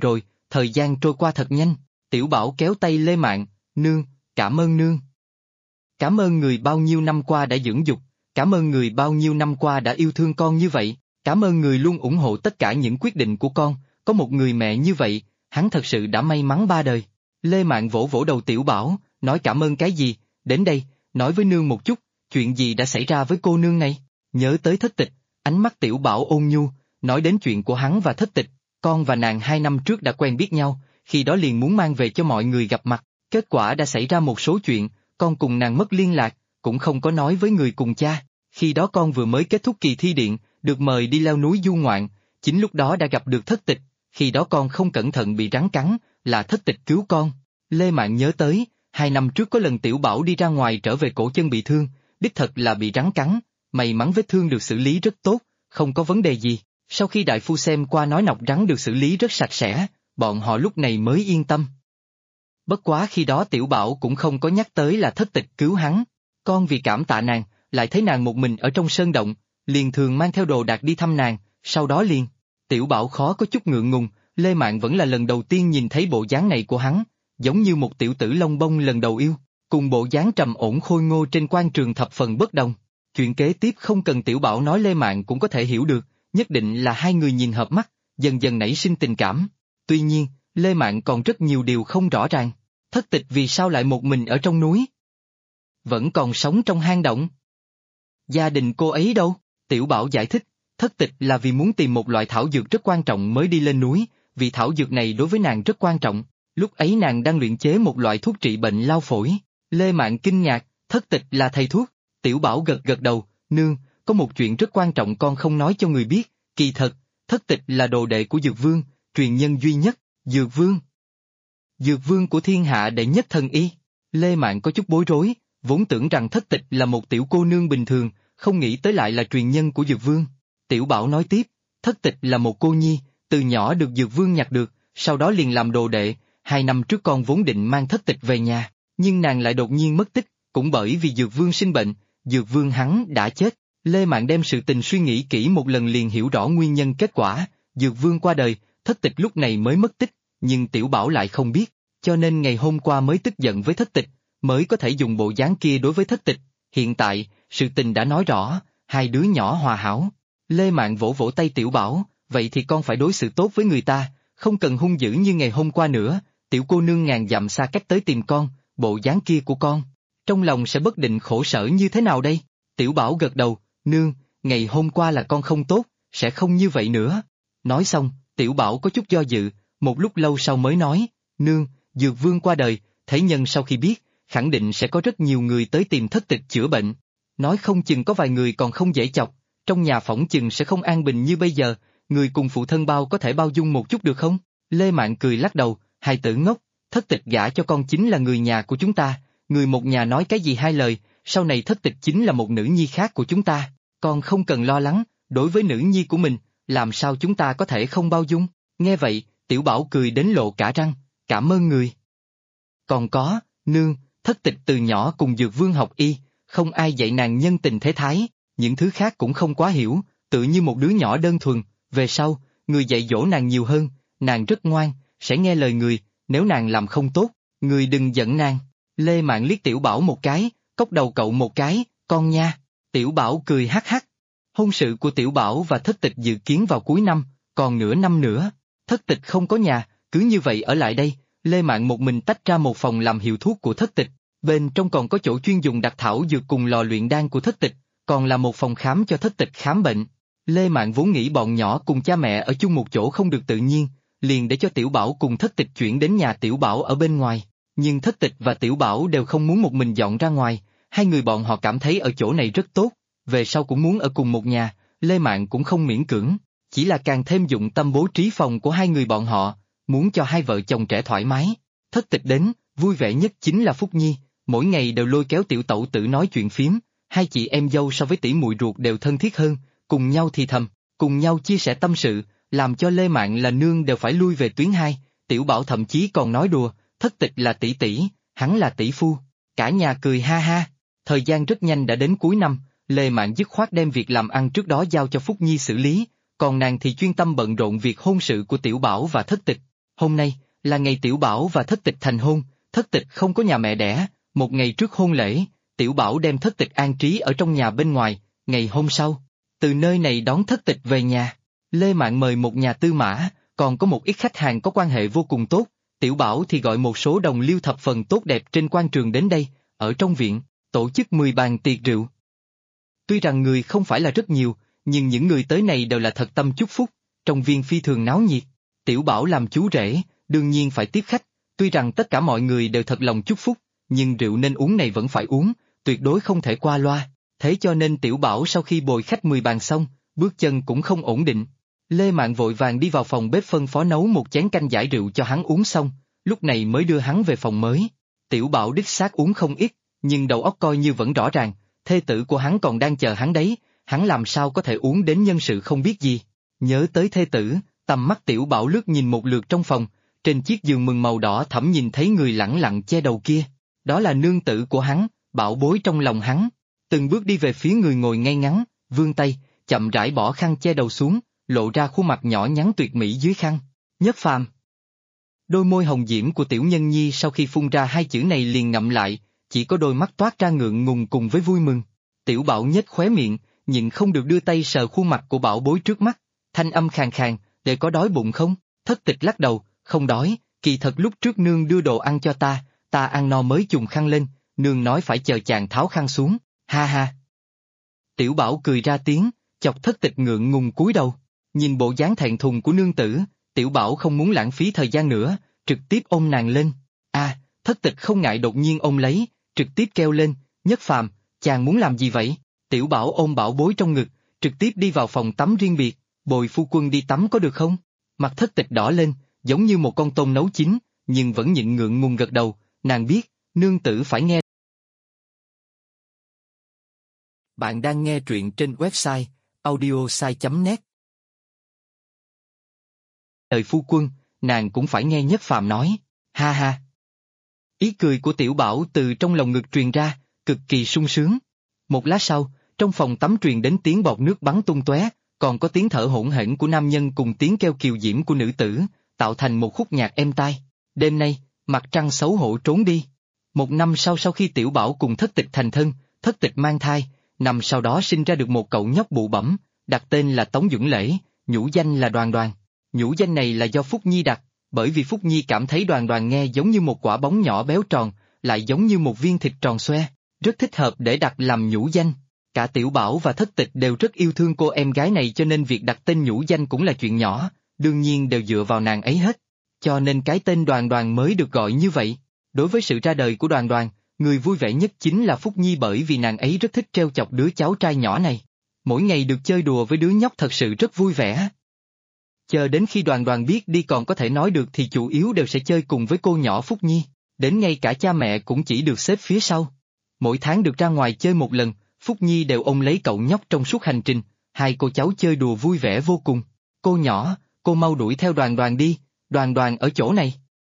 A: thời gian trôi qua thật nhanh, Tiểu Bảo kéo tay Lê Mạn, nương, cảm ơn nương. Cảm ơn người bao nhiêu năm qua đã dưỡng dục, cảm ơn người bao nhiêu năm qua đã yêu thương con như vậy, cảm ơn người luôn ủng hộ tất cả những quyết định của con, có một người mẹ như vậy, hắn thật sự đã may mắn ba đời. Lê Mạn vỗ vỗ đầu Tiểu Bảo, nói cảm ơn cái gì, đến đây, nói với nương một chút, chuyện gì đã xảy ra với cô nương này, nhớ tới Thất Tịch, ánh mắt Tiểu Bảo ôn nhu, nói đến chuyện của hắn và Thất Tịch, con và nàng 2 năm trước đã quen biết nhau, khi đó liền muốn mang về cho mọi người gặp mặt, kết quả đã xảy ra một số chuyện, con cùng nàng mất liên lạc, cũng không có nói với người cùng cha, khi đó con vừa mới kết thúc kỳ thi điện, được mời đi leo núi du ngoạn, chính lúc đó đã gặp được Thất Tịch, khi đó con không cẩn thận bị rắn cắn, là Thất Tịch cứu con. Lê Mạn nhớ tới, 2 năm trước có lần Tiểu Bảo đi ra ngoài trở về cổ chân bị thương, đích thật là bị rắn cắn, may mắn vết thương được xử lý rất tốt, không có vấn đề gì. Sau khi đại phu xem qua nói nọc rắn được xử lý rất sạch sẽ, bọn họ lúc này mới yên tâm. Bất quá khi đó Tiểu Bảo cũng không có nhắc tới là Thất Tịch cứu hắn, con vì cảm tạ nàng, lại thấy nàng một mình ở trong sơn động, liền thường mang theo đồ đạc đi thăm nàng, sau đó liền. Tiểu Bảo khó có chút ngượng ngùng, Lê Mạn vẫn là lần đầu tiên nhìn thấy bộ dáng này của hắn, giống như một tiểu tử lông bông lần đầu yêu, cùng bộ dáng trầm ổn khôi ngô trên quan trường thập phần bất đồng. Chuyện kế tiếp không cần Tiểu Bảo nói Lê Mạn cũng có thể hiểu được, nhất định là hai người nhìn hợp mắt, dần dần nảy sinh tình cảm. Tuy nhiên, Lê Mạn còn rất nhiều điều không rõ ràng. Thất Tịch vì sao lại một mình ở trong núi? Vẫn còn sống trong hang động. Gia đình cô ấy đâu? Tiểu Bảo giải thích, Thất Tịch là vì muốn tìm một loại thảo dược rất quan trọng mới đi lên núi, vì thảo dược này đối với nàng rất quan trọng. Lúc ấy nàng đang luyện chế một loại thuốc trị bệnh lao phổi. Lê Mạn kinh ngạc, Thất Tịch là thầy thuốc. Tiểu Bảo gật gật đầu, nương, có một chuyện rất quan trọng con không nói cho người biết, kỳ thật, Thất Tịch là đồ đệ của Dược Vương, truyền nhân duy nhất, Dược Vương. Dược Vương của thiên hạ đệ nhất thần y. Lê Mạn có chút bối rối, vốn tưởng rằng Thất Tịch là một tiểu cô nương bình thường, không nghĩ tới lại là truyền nhân của Dược Vương. Tiểu Bảo nói tiếp, Thất Tịch là một cô nhi, từ nhỏ được Dược Vương nhặt được, sau đó liền làm đồ đệ, 2 năm trước con vốn định mang Thất Tịch về nhà, nhưng nàng lại đột nhiên mất tích, cũng bởi vì Dược Vương sinh bệnh, Dược Vương hắn đã chết. Lê Mạn đem sự tình suy nghĩ kỹ một lần liền hiểu rõ nguyên nhân kết quả, Dược Vương qua đời, Thất Tịch lúc này mới mất tích, nhưng Tiểu Bảo lại không biết, cho nên ngày hôm qua mới tức giận với Thất Tịch, mới có thể dùng bộ dáng kia đối với Thất Tịch. Hiện tại, sự tình đã nói rõ, hai đứa nhỏ hòa hảo. Lê Mạn vỗ vỗ tay Tiểu Bảo, vậy thì con phải đối xử tốt với người ta, không cần hung dữ như ngày hôm qua nữa, tiểu cô nương ngàn dặm xa cách tới tìm con, bộ dáng kia của con, trong lòng sẽ bất định khổ sở như thế nào đây? Tiểu Bảo gật đầu, nương, ngày hôm qua là con không tốt, sẽ không như vậy nữa. Nói xong, Tiểu Bảo có chút do dự, một lúc lâu sau mới nói, nương, Dược Vương qua đời, thế nhân sau khi biết, khẳng định sẽ có rất nhiều người tới tìm Thất Tịch chữa bệnh. Nói không chừng có vài người còn không dễ chọc, trong nhà phỏng chừng sẽ không an bình như bây giờ, người cùng phụ thân bao có thể bao dung một chút được không? Lê Mạn cười lắc đầu, hài tử ngốc, Thất Tịch gả cho con chính là người nhà của chúng ta, người một nhà nói cái gì hai lời, sau này Thất Tịch chính là một nữ nhi khác của chúng ta, con không cần lo lắng, đối với nữ nhi của mình, làm sao chúng ta có thể không bao dung? Nghe vậy, Tiểu Bảo cười đến lộ cả răng, cảm ơn người. Còn có, nương, Thất Tịch từ nhỏ cùng Dược Vương học y, không ai dạy nàng nhân tình thế thái, những thứ khác cũng không quá hiểu, tự như một đứa nhỏ đơn thuần, về sau, người dạy dỗ nàng nhiều hơn, nàng rất ngoan, sẽ nghe lời người, nếu nàng làm không tốt, người đừng giận nàng. Lê Mạn liếc Tiểu Bảo một cái, cốc đầu cậu một cái, con nha. Tiểu Bảo cười hắc hắc. Hôn sự của Tiểu Bảo và Thất Tịch dự kiến vào cuối năm, còn nửa năm nữa. Thất Tịch không có nhà, cứ như vậy ở lại đây. Lê Mạn một mình tách ra một phòng làm hiệu thuốc của Thất Tịch, bên trong còn có chỗ chuyên dùng đặc thảo dược cùng lò luyện đan của Thất Tịch, còn là một phòng khám cho Thất Tịch khám bệnh. Lê Mạn vốn nghĩ bọn nhỏ cùng cha mẹ ở chung một chỗ không được tự nhiên, liền để cho Tiểu Bảo cùng Thất Tịch chuyển đến nhà Tiểu Bảo ở bên ngoài. Nhưng Thất Tịch và Tiểu Bảo đều không muốn một mình dọn ra ngoài, hai người bọn họ cảm thấy ở chỗ này rất tốt, về sau cũng muốn ở cùng một nhà, Lê Mạn cũng không miễn cưỡng, chỉ là càng thêm dụng tâm bố trí phòng của hai người bọn họ, muốn cho hai vợ chồng trẻ thoải mái. Thất Tịch đến, vui vẻ nhất chính là Phúc Nhi, mỗi ngày đều lôi kéo Tiểu Tẩu Tử nói chuyện phiếm, hai chị em dâu so với tỷ muội ruột đều thân thiết hơn, cùng nhau thì thầm, cùng nhau chia sẻ tâm sự, làm cho Lê Mạn là nương đều phải lui về tuyến hai. Tiểu Bảo thậm chí còn nói đùa, Thất Tịch là tỷ tỷ, hắn là tỷ phu, cả nhà cười ha ha. Thời gian rất nhanh đã đến cuối năm, Lê Mạn dứt khoát đem việc làm ăn trước đó giao cho Phúc Nhi xử lý, còn nàng thì chuyên tâm bận rộn việc hôn sự của Tiểu Bảo và Thất Tịch. Hôm nay, là ngày Tiểu Bảo và Thất Tịch thành hôn, Thất Tịch không có nhà mẹ đẻ, một ngày trước hôn lễ, Tiểu Bảo đem Thất Tịch an trí ở trong nhà bên ngoài, ngày hôm sau, từ nơi này đón Thất Tịch về nhà. Lê Mạn mời một nhà tư mã, còn có một ít khách hàng có quan hệ vô cùng tốt, Tiểu Bảo thì gọi một số đồng liêu thập phần tốt đẹp trên quan trường đến đây, ở trong viện, tổ chức 10 bàn tiệc rượu. Tuy rằng người không phải là rất nhiều, nhưng những người tới này đều là thật tâm chúc phúc, trong viên phi thường náo nhiệt. Tiểu Bảo làm chú rể, đương nhiên phải tiếp khách, tuy rằng tất cả mọi người đều thật lòng chúc phúc, nhưng rượu nên uống này vẫn phải uống, tuyệt đối không thể qua loa, thế cho nên Tiểu Bảo sau khi bồi khách 10 bàn xong, bước chân cũng không ổn định. Lê Mạn vội vàng đi vào phòng bếp phân phó nấu một chén canh giải rượu cho hắn uống xong, lúc này mới đưa hắn về phòng mới. Tiểu Bảo đích xác uống không ít, nhưng đầu óc coi như vẫn rõ ràng, thê tử của hắn còn đang chờ hắn đấy, hắn làm sao có thể uống đến nhân sự không biết gì. Nhớ tới thê tử, tầm mắt Tiểu Bảo lướt nhìn một lượt trong phòng, trên chiếc giường mừng màu đỏ thẫm nhìn thấy người lẳng lặng che đầu kia, đó là nương tử của hắn, bảo bối trong lòng hắn. Từng bước đi về phía người ngồi ngay ngắn, vươn tay, chậm rãi bỏ khăn che đầu xuống, lộ ra khuôn mặt nhỏ nhắn tuyệt mỹ dưới khăn. Nhất Phàm. Đôi môi hồng diễm của tiểu nhân nhi sau khi phun ra hai chữ này liền ngậm lại, chỉ có đôi mắt toát ra ngượng ngùng cùng với vui mừng. Tiểu Bảo nhếch khóe miệng, nhịn không được đưa tay sờ khuôn mặt của bảo bối trước mắt, thanh âm khàn khàn, để có đói bụng không? Thất Tịch lắc đầu, không đói, kỳ thật lúc trước nương đưa đồ ăn cho ta ăn no mới chùm khăn lên, nương nói phải chờ chàng tháo khăn xuống, ha ha. Tiểu Bảo cười ra tiếng, chọc Thất Tịch ngượng ngùng cúi đầu, nhìn bộ dáng thẹn thùng của nương tử, Tiểu Bảo không muốn lãng phí thời gian nữa, trực tiếp ôm nàng lên. Thất Tịch không ngại đột nhiên ôm lấy, trực tiếp kêu lên, Nhất Phàm, chàng muốn làm gì vậy? Tiểu Bảo ôm bảo bối trong ngực, trực tiếp đi vào phòng tắm riêng biệt, bồi phu quân đi tắm có được không? Mặt Thất Tịch đỏ lên, giống như một con tôm nấu chín, nhưng vẫn nhịn ngượng ngùng gật đầu, nàng biết, nương tử phải nghe. Bạn đang nghe truyện trên website audiosai.net. Lời phu quân, nàng cũng phải nghe Nhất Phàm nói, ha ha. Ý cười của Tiểu Bảo từ trong lòng ngực truyền ra, cực kỳ sung sướng. Một lát sau, trong phòng tắm truyền đến tiếng bọt nước bắn tung tóe, còn có tiếng thở hổn hển của nam nhân cùng tiếng kêu kiều diễm của nữ tử, tạo thành một khúc nhạc êm tai. Đêm nay, mặt trăng xấu hổ trốn đi. Một năm sau khi Tiểu Bảo cùng Thất Tịch thành thân, Thất Tịch mang thai, năm sau đó sinh ra được một cậu nhóc bụ bẫm, đặt tên là Tống Duẩn Lễ, nhũ danh là Đoàn Đoàn. Nhũ danh này là do Phúc Nhi đặt, bởi vì Phúc Nhi cảm thấy Đoàn Đoàn nghe giống như một quả bóng nhỏ béo tròn, lại giống như một viên thịt tròn xoe, rất thích hợp để đặt làm nhũ danh. Cả Tiểu Bảo và Thất Tịch đều rất yêu thương cô em gái này cho nên việc đặt tên nhũ danh cũng là chuyện nhỏ, đương nhiên đều dựa vào nàng ấy hết. Cho nên cái tên Đoàn Đoàn mới được gọi như vậy. Đối với sự ra đời của Đoàn Đoàn, người vui vẻ nhất chính là Phúc Nhi bởi vì nàng ấy rất thích trêu chọc đứa cháu trai nhỏ này. Mỗi ngày được chơi đùa với đứa nhóc thật sự rất vui vẻ. Chờ đến khi Đoàn Đoàn biết đi còn có thể nói được thì chủ yếu đều sẽ chơi cùng với cô nhỏ Phúc Nhi, đến ngay cả cha mẹ cũng chỉ được xếp phía sau. Mỗi tháng được ra ngoài chơi một lần, Phúc Nhi đều ôm lấy cậu nhóc trong suốt hành trình, hai cô cháu chơi đùa vui vẻ vô cùng. Cô nhỏ, cô mau đuổi theo Đoàn Đoàn đi, Đoàn Đoàn ở chỗ này.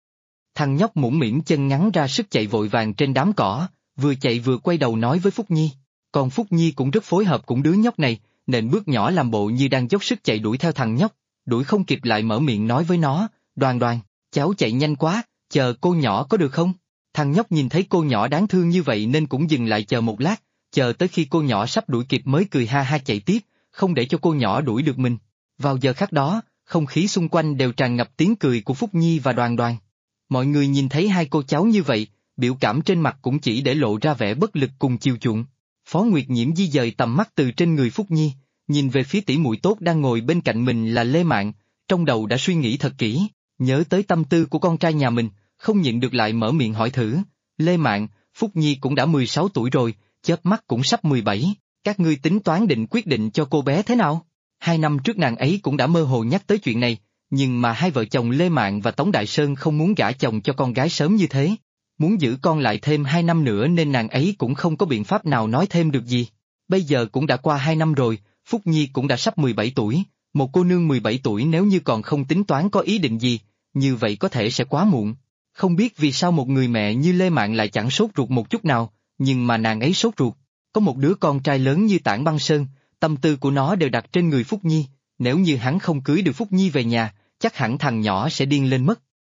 A: Thằng nhóc mũm mĩm chân ngắn ra sức chạy vội vàng trên đám cỏ, vừa chạy vừa quay đầu nói với Phúc Nhi. Còn Phúc Nhi cũng rất phối hợp cùng đứa nhóc này, nện bước nhỏ làm bộ như đang dốc sức chạy đuổi theo thằng nhóc, đuổi không kịp lại mở miệng nói với nó, Đoàn Đoàn, cháu chạy nhanh quá, chờ cô nhỏ có được không? Thằng nhóc nhìn thấy cô nhỏ đáng thương như vậy nên cũng dừng lại chờ một lát, chờ tới khi cô nhỏ sắp đuổi kịp mới cười ha ha chạy tiếp, không để cho cô nhỏ đuổi được mình. Vào giờ khắc đó, không khí xung quanh đều tràn ngập tiếng cười của Phúc Nhi và Đoàn Đoàn. Mọi người nhìn thấy hai cô cháu như vậy, biểu cảm trên mặt cũng chỉ để lộ ra vẻ bất lực cùng chiều chuộng. Phó Nguyệt Nhiễm di dời tầm mắt từ trên người Phúc Nhi, nhìn về phía tỷ muội tốt đang ngồi bên cạnh mình là Lê Mạn, trong đầu đã suy nghĩ thật kỹ, nhớ tới tâm tư của con trai nhà mình, không nhịn được lại mở miệng hỏi thử, Lê Mạn, Phúc Nhi cũng đã 16 tuổi rồi, chớp mắt cũng sắp 17, các ngươi tính toán định quyết định cho cô bé thế nào? 2 năm trước nàng ấy cũng đã mơ hồ nhắc tới chuyện này, nhưng mà hai vợ chồng Lê Mạn và Tống Đại Sơn không muốn gả chồng cho con gái sớm như thế. Muốn giữ con lại thêm 2 năm nữa nên nàng ấy cũng không có biện pháp nào nói thêm được gì. Bây giờ cũng đã qua 2 năm rồi, Phúc Nhi cũng đã sắp 17 tuổi, một cô nương 17 tuổi nếu như còn không tính toán có ý định gì, như vậy có thể sẽ quá muộn. Không biết vì sao một người mẹ như Lê Mạn lại chẳng sốt ruột một chút nào, nhưng mà nàng ấy sốt ruột. Có một đứa con trai lớn như Tản Băng Sơn, tâm tư của nó đều đặt trên người Phúc Nhi, nếu như hắn không cưới được Phúc Nhi về nhà, chắc hẳn thằng nhỏ sẽ điên lên mất.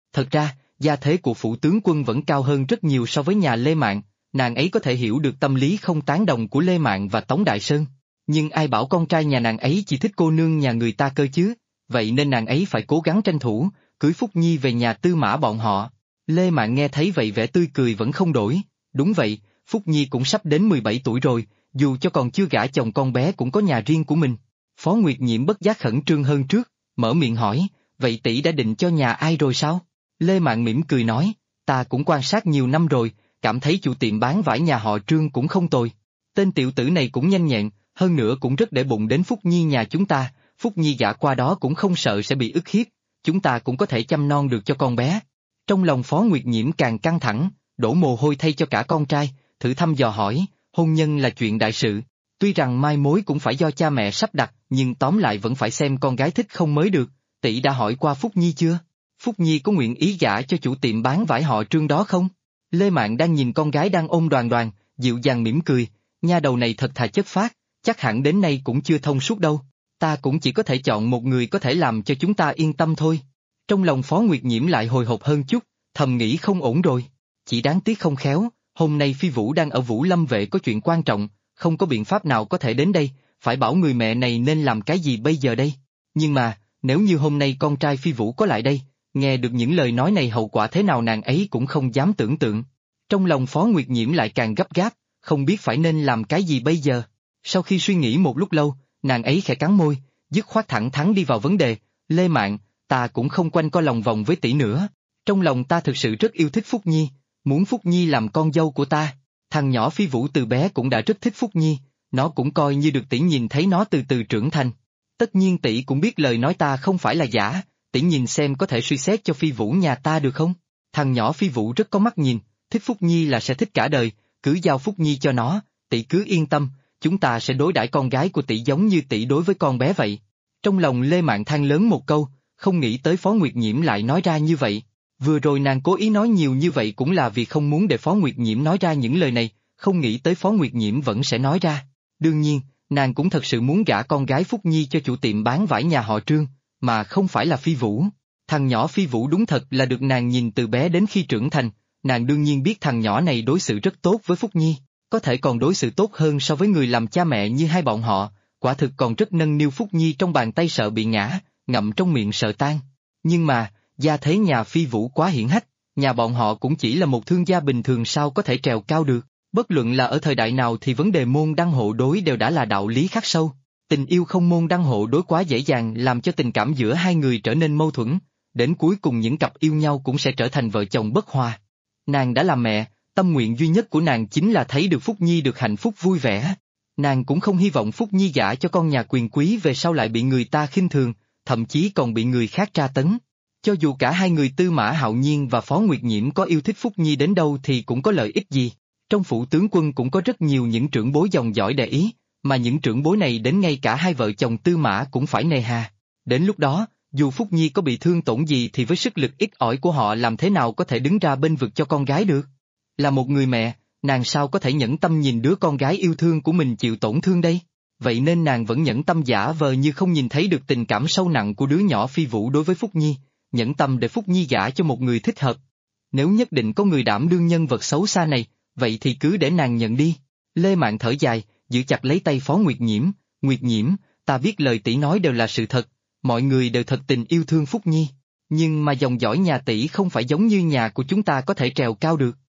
A: Thật ra, gia thế của phủ tướng quân vẫn cao hơn rất nhiều so với nhà Lê Mạn, nàng ấy có thể hiểu được tâm lý không tán đồng của Lê Mạn và Tống Đại Sơn. Nhưng ai bảo con trai nhà nàng ấy chỉ thích cô nương nhà người ta cơ chứ, vậy nên nàng ấy phải cố gắng tranh thủ, cưới Phúc Nhi về nhà Tư Mã bọn họ. Lê Mạn nghe thấy vậy vẻ tươi cười vẫn không đổi, đúng vậy, Phúc Nhi cũng sắp đến 17 tuổi rồi, dù cho còn chưa gả chồng con bé cũng có nhà riêng của mình. Phó Nguyệt Nhiễm bất giác khẩn trương hơn trước, mở miệng hỏi, vậy tỷ đã định cho nhà ai rồi sao? Lê Mạn mỉm cười nói, ta cũng quan sát nhiều năm rồi, cảm thấy chủ tiệm bán vải nhà họ Trương cũng không tồi. Tên tiểu tử này cũng nhanh nhẹn, hơn nữa cũng rất để bụng đến Phúc Nhi nhà chúng ta, Phúc Nhi gả qua đó cũng không sợ sẽ bị ức hiếp, chúng ta cũng có thể chăm non được cho con bé. Trong lòng Phó Nguyệt Nhiễm càng căng thẳng, đổ mồ hôi thay cho cả con trai, thử thăm dò hỏi, hôn nhân là chuyện đại sự, tuy rằng mai mối cũng phải do cha mẹ sắp đặt, nhưng tóm lại vẫn phải xem con gái thích không mới được, tỷ đã hỏi qua Phúc Nhi chưa? Phúc Nhi có nguyện ý gả cho chủ tiệm bán vải họ Trương đó không? Lê Mạn đang nhìn con gái đang ôm đoàn đoàn, dịu dàng mỉm cười, nha đầu này thật thà chất phác, chắc hẳn đến nay cũng chưa thông suốt đâu, ta cũng chỉ có thể chọn một người có thể làm cho chúng ta yên tâm thôi. Trong lòng Phó Nguyệt Nhiễm lại hồi hộp hơn chút, thầm nghĩ không ổn rồi, chỉ đáng tiếc không khéo, hôm nay Phi Vũ đang ở Vũ Lâm Vệ có chuyện quan trọng, không có biện pháp nào có thể đến đây, phải bảo người mẹ này nên làm cái gì bây giờ đây. Nhưng mà, nếu như hôm nay con trai Phi Vũ có lại đây, nghe được những lời nói này hậu quả thế nào nàng ấy cũng không dám tưởng tượng. Trong lòng Phó Nguyệt Nhiễm lại càng gấp gáp, không biết phải nên làm cái gì bây giờ. Sau khi suy nghĩ một lúc lâu, nàng ấy khẽ cắn môi, dứt khoát thẳng thắn đi vào vấn đề, Lê Mạn, ta cũng không quanh co lòng vòng với tỷ nữa. Trong lòng ta thực sự rất yêu thích Phúc Nhi, muốn Phúc Nhi làm con dâu của ta. Thằng nhỏ Phi Vũ từ bé cũng đã rất thích Phúc Nhi, nó cũng coi như được tỷ nhìn thấy nó từ từ trưởng thành. Tất nhiên tỷ cũng biết lời nói ta không phải là giả, tỷ nhìn xem có thể suy xét cho Phi Vũ nhà ta được không? Thằng nhỏ Phi Vũ rất có mắt nhìn, thích Phúc Nhi là sẽ thích cả đời, cứ giao Phúc Nhi cho nó, tỷ cứ yên tâm, chúng ta sẽ đối đãi con gái của tỷ giống như tỷ đối với con bé vậy. Trong lòng Lê Mạn than lớn một câu, không nghĩ tới Phó Nguyệt Nhiễm lại nói ra như vậy. Vừa rồi nàng cố ý nói nhiều như vậy cũng là vì không muốn để Phó Nguyệt Nhiễm nói ra những lời này, không nghĩ tới Phó Nguyệt Nhiễm vẫn sẽ nói ra. Đương nhiên, nàng cũng thật sự muốn gả con gái Phúc Nhi cho chủ tiệm bán vải nhà họ Trương, mà không phải là Phi Vũ. Thằng nhỏ Phi Vũ đúng thật là được nàng nhìn từ bé đến khi trưởng thành, nàng đương nhiên biết thằng nhỏ này đối xử rất tốt với Phúc Nhi, có thể còn đối xử tốt hơn so với người làm cha mẹ như hai bọn họ, quả thực còn rất nâng niu Phúc Nhi trong bàn tay sợ bị ngã, ngậm trong miệng sợ tan. Nhưng mà, gia thế nhà Phi Vũ quá hiển hách, nhà bọn họ cũng chỉ là một thương gia bình thường sao có thể trèo cao được, bất luận là ở thời đại nào thì vấn đề môn đăng hộ đối đều đã là đạo lý khắc sâu. Tình yêu không môn đăng hộ đối quá dễ dàng làm cho tình cảm giữa hai người trở nên mâu thuẫn, đến cuối cùng những cặp yêu nhau cũng sẽ trở thành vợ chồng bất hòa. Nàng đã làm mẹ, tâm nguyện duy nhất của nàng chính là thấy được Phúc Nhi được hạnh phúc vui vẻ. Nàng cũng không hy vọng Phúc Nhi gả cho con nhà quyền quý về sau lại bị người ta khinh thường, thậm chí còn bị người khác tra tấn. Cho dù cả hai người Tư Mã Hạo Nhiên và Phó Nguyệt Nhiễm có yêu thích Phúc Nhi đến đâu thì cũng có lợi ích gì. Trong phủ tướng quân cũng có rất nhiều những trưởng bối dòng dõi để ý, mà những trưởng bối này đến ngay cả hai vợ chồng Tư Mã cũng phải nề hà. Đến lúc đó, dù Phúc Nhi có bị thương tổn gì thì với sức lực ít ỏi của họ làm thế nào có thể đứng ra bên vực cho con gái được. Là một người mẹ, nàng sao có thể nhẫn tâm nhìn đứa con gái yêu thương của mình chịu tổn thương đây? Vậy nên nàng vẫn nhẫn tâm giả vờ như không nhìn thấy được tình cảm sâu nặng của đứa nhỏ Phi Vũ đối với Phúc Nhi, nhẫn tâm để Phúc Nhi gả cho một người thích hợp. Nếu nhất định có người đảm đương nhân vật xấu xa này, vậy thì cứ để nàng nhận đi. Lê Mạn thở dài, giữ chặt lấy tay Phó Nguyệt Nhiễm, ta biết lời tỷ nói đều là sự thật, mọi người đều thật tình yêu thương Phúc Nhi, nhưng mà dòng dõi nhà tỷ không phải giống như nhà của chúng ta có thể trèo cao được.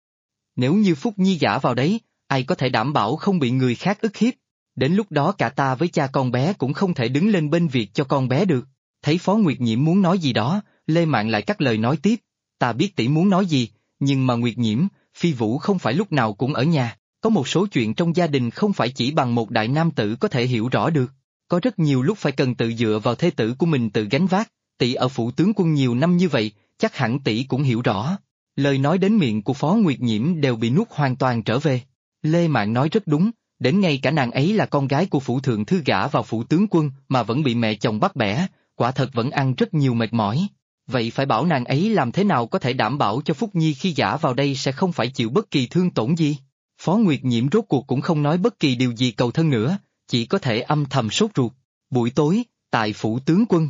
A: Nếu như Phúc Nhi gả vào đấy, ai có thể đảm bảo không bị người khác ức hiếp, đến lúc đó cả ta với cha con bé cũng không thể đứng lên bên việc cho con bé được. Thấy Phó Nguyệt Nhiễm muốn nói gì đó, Lê Mạn lại cắt lời nói tiếp, ta biết tỷ muốn nói gì, nhưng mà Nguyệt Nhiễm, Phi Vũ không phải lúc nào cũng ở nhà, có một số chuyện trong gia đình không phải chỉ bằng một đại nam tử có thể hiểu rõ được, có rất nhiều lúc phải cần tự dựa vào thê tử của mình tự gánh vác, tỷ ở phủ tướng quân nhiều năm như vậy, chắc hẳn tỷ cũng hiểu rõ. Lời nói đến miệng của Phó Nguyệt Nhiễm đều bị nuốt hoàn toàn trở về. Lê Mạn nói rất đúng, đến ngay cả nàng ấy là con gái của phủ thượng thư gả vào phủ tướng quân mà vẫn bị mẹ chồng bắt bẻ, quả thật vẫn ăn rất nhiều mệt mỏi. Vậy phải bảo nàng ấy làm thế nào có thể đảm bảo cho Phúc Nhi khi gả vào đây sẽ không phải chịu bất kỳ thương tổn gì? Phó Nguyệt Nhiễm rốt cuộc cũng không nói bất kỳ điều gì cầu thân nữa, chỉ có thể âm thầm sốt ruột. Buổi tối, tại phủ tướng quân,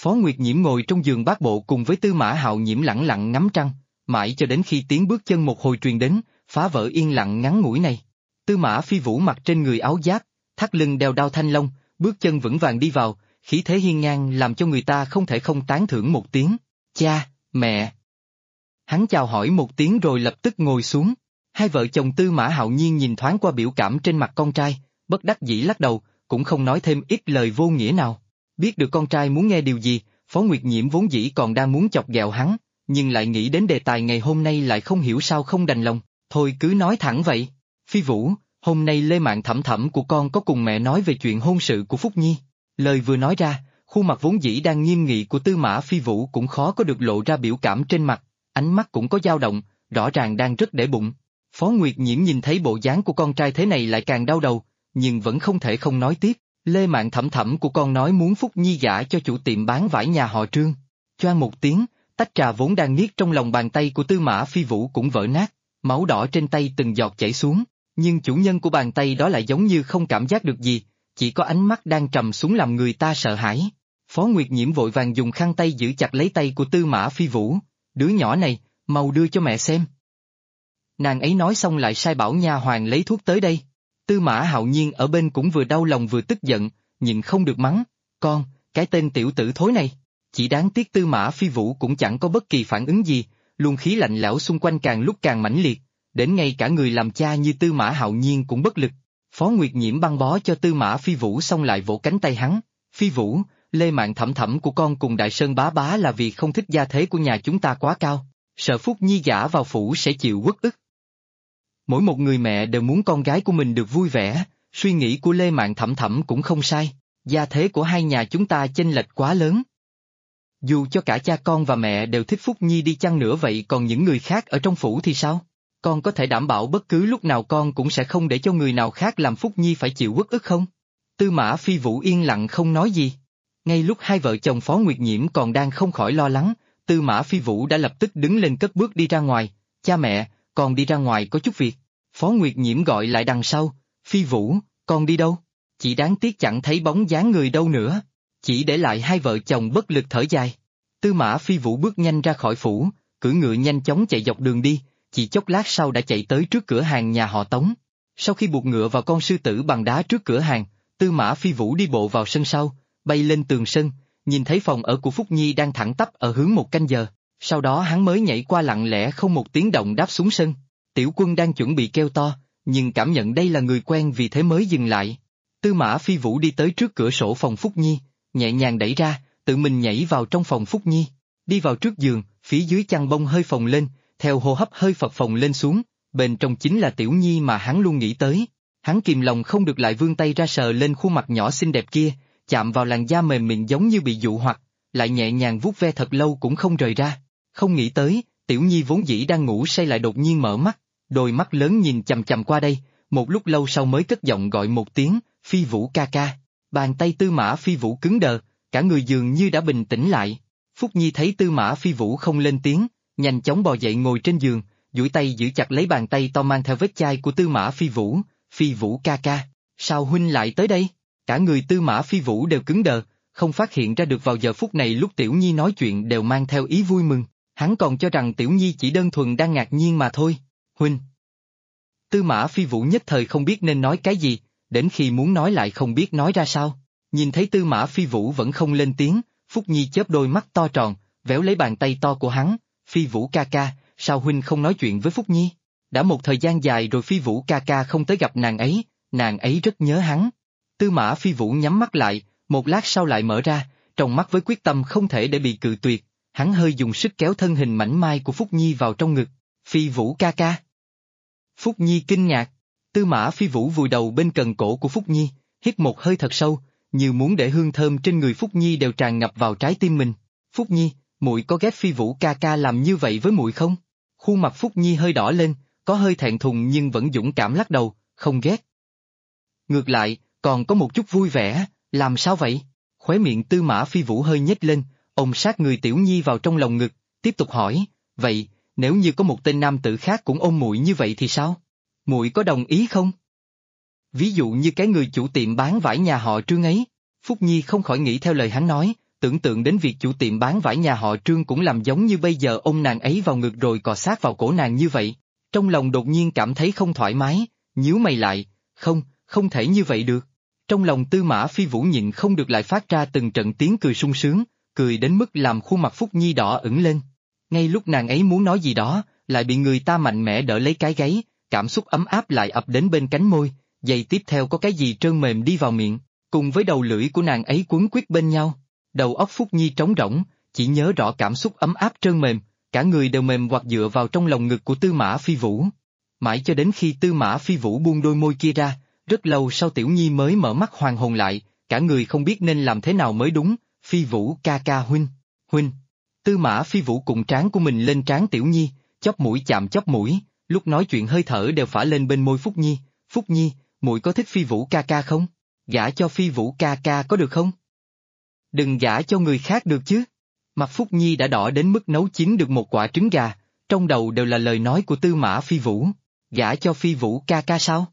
A: Phó Nguyệt Nhiễm ngồi trong giường bát bộ cùng với Tư Mã Hạo Nhiễm lẳng lặng ngắm trăng, mãi cho đến khi tiếng bước chân một hồi truyền đến, phá vỡ yên lặng ngắn ngủi này. Tư Mã Phi Vũ mặc trên người áo giáp, thắt lưng đeo đao thanh long, bước chân vững vàng đi vào, khí thế hiên ngang làm cho người ta không thể không tán thưởng một tiếng. Cha, mẹ. Hắn chào hỏi một tiếng rồi lập tức ngồi xuống. Hai vợ chồng Tư Mã Hạo Nhiên nhìn thoáng qua biểu cảm trên mặt con trai, bất đắc dĩ lắc đầu, cũng không nói thêm ít lời vô nghĩa nào. Biết được con trai muốn nghe điều gì, Phó Nguyệt Nhiễm vốn dĩ còn đang muốn chọc ghẹo hắn, nhưng lại nghĩ đến đề tài ngày hôm nay lại không hiểu sao không đành lòng, thôi cứ nói thẳng vậy. Phi Vũ, hôm nay Lê Mạn Thẩm Thẩm của con có cùng mẹ nói về chuyện hôn sự của Phúc Nhi. Lời vừa nói ra, khuôn mặt vốn dĩ đang nghiêm nghị của Tư Mã Phi Vũ cũng khó có được lộ ra biểu cảm trên mặt, ánh mắt cũng có dao động, rõ ràng đang rất để bụng. Phó Nguyệt Nhiễm nhìn thấy bộ dáng của con trai thế này lại càng đau đầu, nhưng vẫn không thể không nói tiếp. Lê Mạn Thẩm Thẩm của con nói muốn Phúc Nhi gả cho chủ tiệm bán vải nhà họ Trương. Choang một tiếng, tách trà vốn đang niết trong lòng bàn tay của Tư Mã Phi Vũ cũng vỡ nát, máu đỏ trên tay từng giọt chảy xuống, nhưng chủ nhân của bàn tay đó lại giống như không cảm giác được gì, chỉ có ánh mắt đang trầm xuống làm người ta sợ hãi. Phó Nguyệt Nhiễm vội vàng dùng khăn tay giữ chặt lấy tay của Tư Mã Phi Vũ, đứa nhỏ này, mau đưa cho mẹ xem. Nàng ấy nói xong lại sai bảo nha hoàn lấy thuốc tới đây. Tư Mã Hạo Nhiên ở bên cũng vừa đau lòng vừa tức giận, nhịn không được mắng, con, cái tên tiểu tử thối này. Chỉ đáng tiếc Tư Mã Phi Vũ cũng chẳng có bất kỳ phản ứng gì, luồng khí lạnh lẽo xung quanh càng lúc càng mãnh liệt, đến ngay cả người làm cha như Tư Mã Hạo Nhiên cũng bất lực. Phó Nguyệt Nhiễm băng bó cho Tư Mã Phi Vũ xong lại vỗ cánh tay hắn, Phi Vũ, Lê Mạn Thẩm Thẩm của con cùng Đại Sơn bá bá là vì không thích gia thế của nhà chúng ta quá cao, sợ Phúc Nhi gả vào phủ sẽ chịu uất ức. Mỗi một người mẹ đều muốn con gái của mình được vui vẻ, suy nghĩ của Lê Mạn Thẩm Thẩm cũng không sai, gia thế của hai nhà chúng ta chênh lệch quá lớn. Dù cho cả cha con và mẹ đều thích Phúc Nhi đi chăng nữa vậy còn những người khác ở trong phủ thì sao? Con có thể đảm bảo bất cứ lúc nào con cũng sẽ không để cho người nào khác làm Phúc Nhi phải chịu uất ức không? Tư Mã Phi Vũ yên lặng không nói gì. Ngay lúc hai vợ chồng Phó Nguyệt Nhiễm còn đang không khỏi lo lắng, Tư Mã Phi Vũ đã lập tức đứng lên cất bước đi ra ngoài, cha mẹ, con đi ra ngoài có chút việc. Phó Nguyệt Nhiễm gọi lại đằng sau, Phi Vũ, con đi đâu? Chỉ đáng tiếc chẳng thấy bóng dáng người đâu nữa, chỉ để lại hai vợ chồng bất lực thở dài. Tư Mã Phi Vũ bước nhanh ra khỏi phủ, cưỡi ngựa nhanh chóng chạy dọc đường đi, chỉ chốc lát sau đã chạy tới trước cửa hàng nhà họ Tống. Sau khi buộc ngựa vào con sư tử bằng đá trước cửa hàng, Tư Mã Phi Vũ đi bộ vào sân sau, bay lên tường sân, nhìn thấy phòng ở của Phúc Nhi đang thẳng tắp ở hướng một canh giờ, sau đó hắn mới nhảy qua lặng lẽ không một tiếng động đáp xuống sân. Tiểu Quân đang chuẩn bị kêu to, nhưng cảm nhận đây là người quen vì thế mới dừng lại. Tư Mã Phi Vũ đi tới trước cửa sổ phòng Phúc Nhi, nhẹ nhàng đẩy ra, tự mình nhảy vào trong phòng Phúc Nhi, đi vào trước giường, phía dưới chăn bông hơi phồng lên, theo hô hấp hơi phập phồng lên xuống, bên trong chính là Tiểu Nhi mà hắn luôn nghĩ tới. Hắn kìm lòng không được lại vươn tay ra sờ lên khuôn mặt nhỏ xinh đẹp kia, chạm vào làn da mềm mịn giống như bị dụ hoặc, lại nhẹ nhàng vuốt ve thật lâu cũng không rời ra. Không nghĩ tới, Tiểu Nhi vốn dĩ đang ngủ say lại đột nhiên mở mắt, đôi mắt lớn nhìn chằm chằm qua đây, một lúc lâu sau mới cất giọng gọi một tiếng, Phi Vũ ca ca. Bàn tay Tư Mã Phi Vũ cứng đờ, cả người dường như đã bình tĩnh lại. Phúc Nhi thấy Tư Mã Phi Vũ không lên tiếng, nhanh chóng bò dậy ngồi trên giường, duỗi tay giữ chặt lấy bàn tay to mang theo vết chai của Tư Mã Phi Vũ, Phi Vũ ca ca, sao huynh lại tới đây? Cả người Tư Mã Phi Vũ đều cứng đờ, không phát hiện ra được vào giờ phút này lúc Tiểu Nhi nói chuyện đều mang theo ý vui mừng, hắn còn cho rằng Tiểu Nhi chỉ đơn thuần đang ngạc nhiên mà thôi. Huynh. Tư Mã Phi Vũ nhất thời không biết nên nói cái gì, đến khi muốn nói lại không biết nói ra sao. Nhìn thấy Tư Mã Phi Vũ vẫn không lên tiếng, Phúc Nhi chớp đôi mắt to tròn, véo lấy bàn tay to của hắn, Phi Vũ ca ca, sao huynh không nói chuyện với Phúc Nhi? Đã một thời gian dài rồi Phi Vũ ca ca không tới gặp nàng ấy rất nhớ hắn. Tư Mã Phi Vũ nhắm mắt lại, một lát sau lại mở ra, trong mắt với quyết tâm không thể để bị cự tuyệt, hắn hơi dùng sức kéo thân hình mảnh mai của Phúc Nhi vào trong ngực, Phi Vũ ca ca. Phúc Nhi kinh ngạc, Tư Mã Phi Vũ vùi đầu bên cần cổ của Phúc Nhi, hít một hơi thật sâu, như muốn để hương thơm trên người Phúc Nhi đều tràn ngập vào trái tim mình. Phúc Nhi, muội có ghét Phi Vũ ca ca làm như vậy với muội không? Khuôn mặt Phúc Nhi hơi đỏ lên, có hơi thẹn thùng nhưng vẫn dũng cảm lắc đầu, không ghét. Ngược lại, còn có một chút vui vẻ, làm sao vậy? Khóe miệng Tư Mã Phi Vũ hơi nhếch lên, ôm sát người Tiểu Nhi vào trong lòng ngực, tiếp tục hỏi, vậy, nếu như có một tên nam tử khác cũng ôm muội như vậy thì sao? Muội có đồng ý không? Ví dụ như cái người chủ tiệm bán vải nhà họ Trương ấy. Phúc Nhi không khỏi nghĩ theo lời hắn nói, tưởng tượng đến việc chủ tiệm bán vải nhà họ Trương cũng làm giống như bây giờ ôm nàng ấy vào ngực rồi cọ sát vào cổ nàng như vậy. Trong lòng đột nhiên cảm thấy không thoải mái, nhíu mày lại, không thể như vậy được. Trong lòng Tư Mã Phi Vũ nhịn không được lại phát ra từng trận tiếng cười sung sướng, cười đến mức làm khuôn mặt Phúc Nhi đỏ ửng lên. Ngay lúc nàng ấy muốn nói gì đó, lại bị người ta mạnh mẽ đỡ lấy cái gáy, cảm xúc ấm áp lại ập đến bên cánh môi, giây tiếp theo có cái gì trơn mềm đi vào miệng, cùng với đầu lưỡi của nàng ấy quấn quýt bên nhau. Đầu óc Phúc Nhi trống rỗng, chỉ nhớ rõ cảm xúc ấm áp trơn mềm, cả người đều mềm hoặc dựa vào trong lòng ngực của Tư Mã Phi Vũ. Mãi cho đến khi Tư Mã Phi Vũ buông đôi môi kia ra, rất lâu sau Tiểu Nhi mới mở mắt hoàn hồn lại, cả người không biết nên làm thế nào mới đúng. Phi Vũ ca ca huynh. Tư Mã Phi Vũ cùng trán của mình lên trán Tiểu Nhi, chóp mũi chạm chóp mũi, lúc nói chuyện hơi thở đều phả lên bên môi Phúc Nhi. Phúc Nhi, muội có thích Phi Vũ ca ca không? Gả cho Phi Vũ ca ca có được không? Đừng gả cho người khác được chứ. Mặt Phúc Nhi đã đỏ đến mức nấu chín được một quả trứng gà, trong đầu đều là lời nói của Tư Mã Phi Vũ. Gả cho Phi Vũ ca ca sao?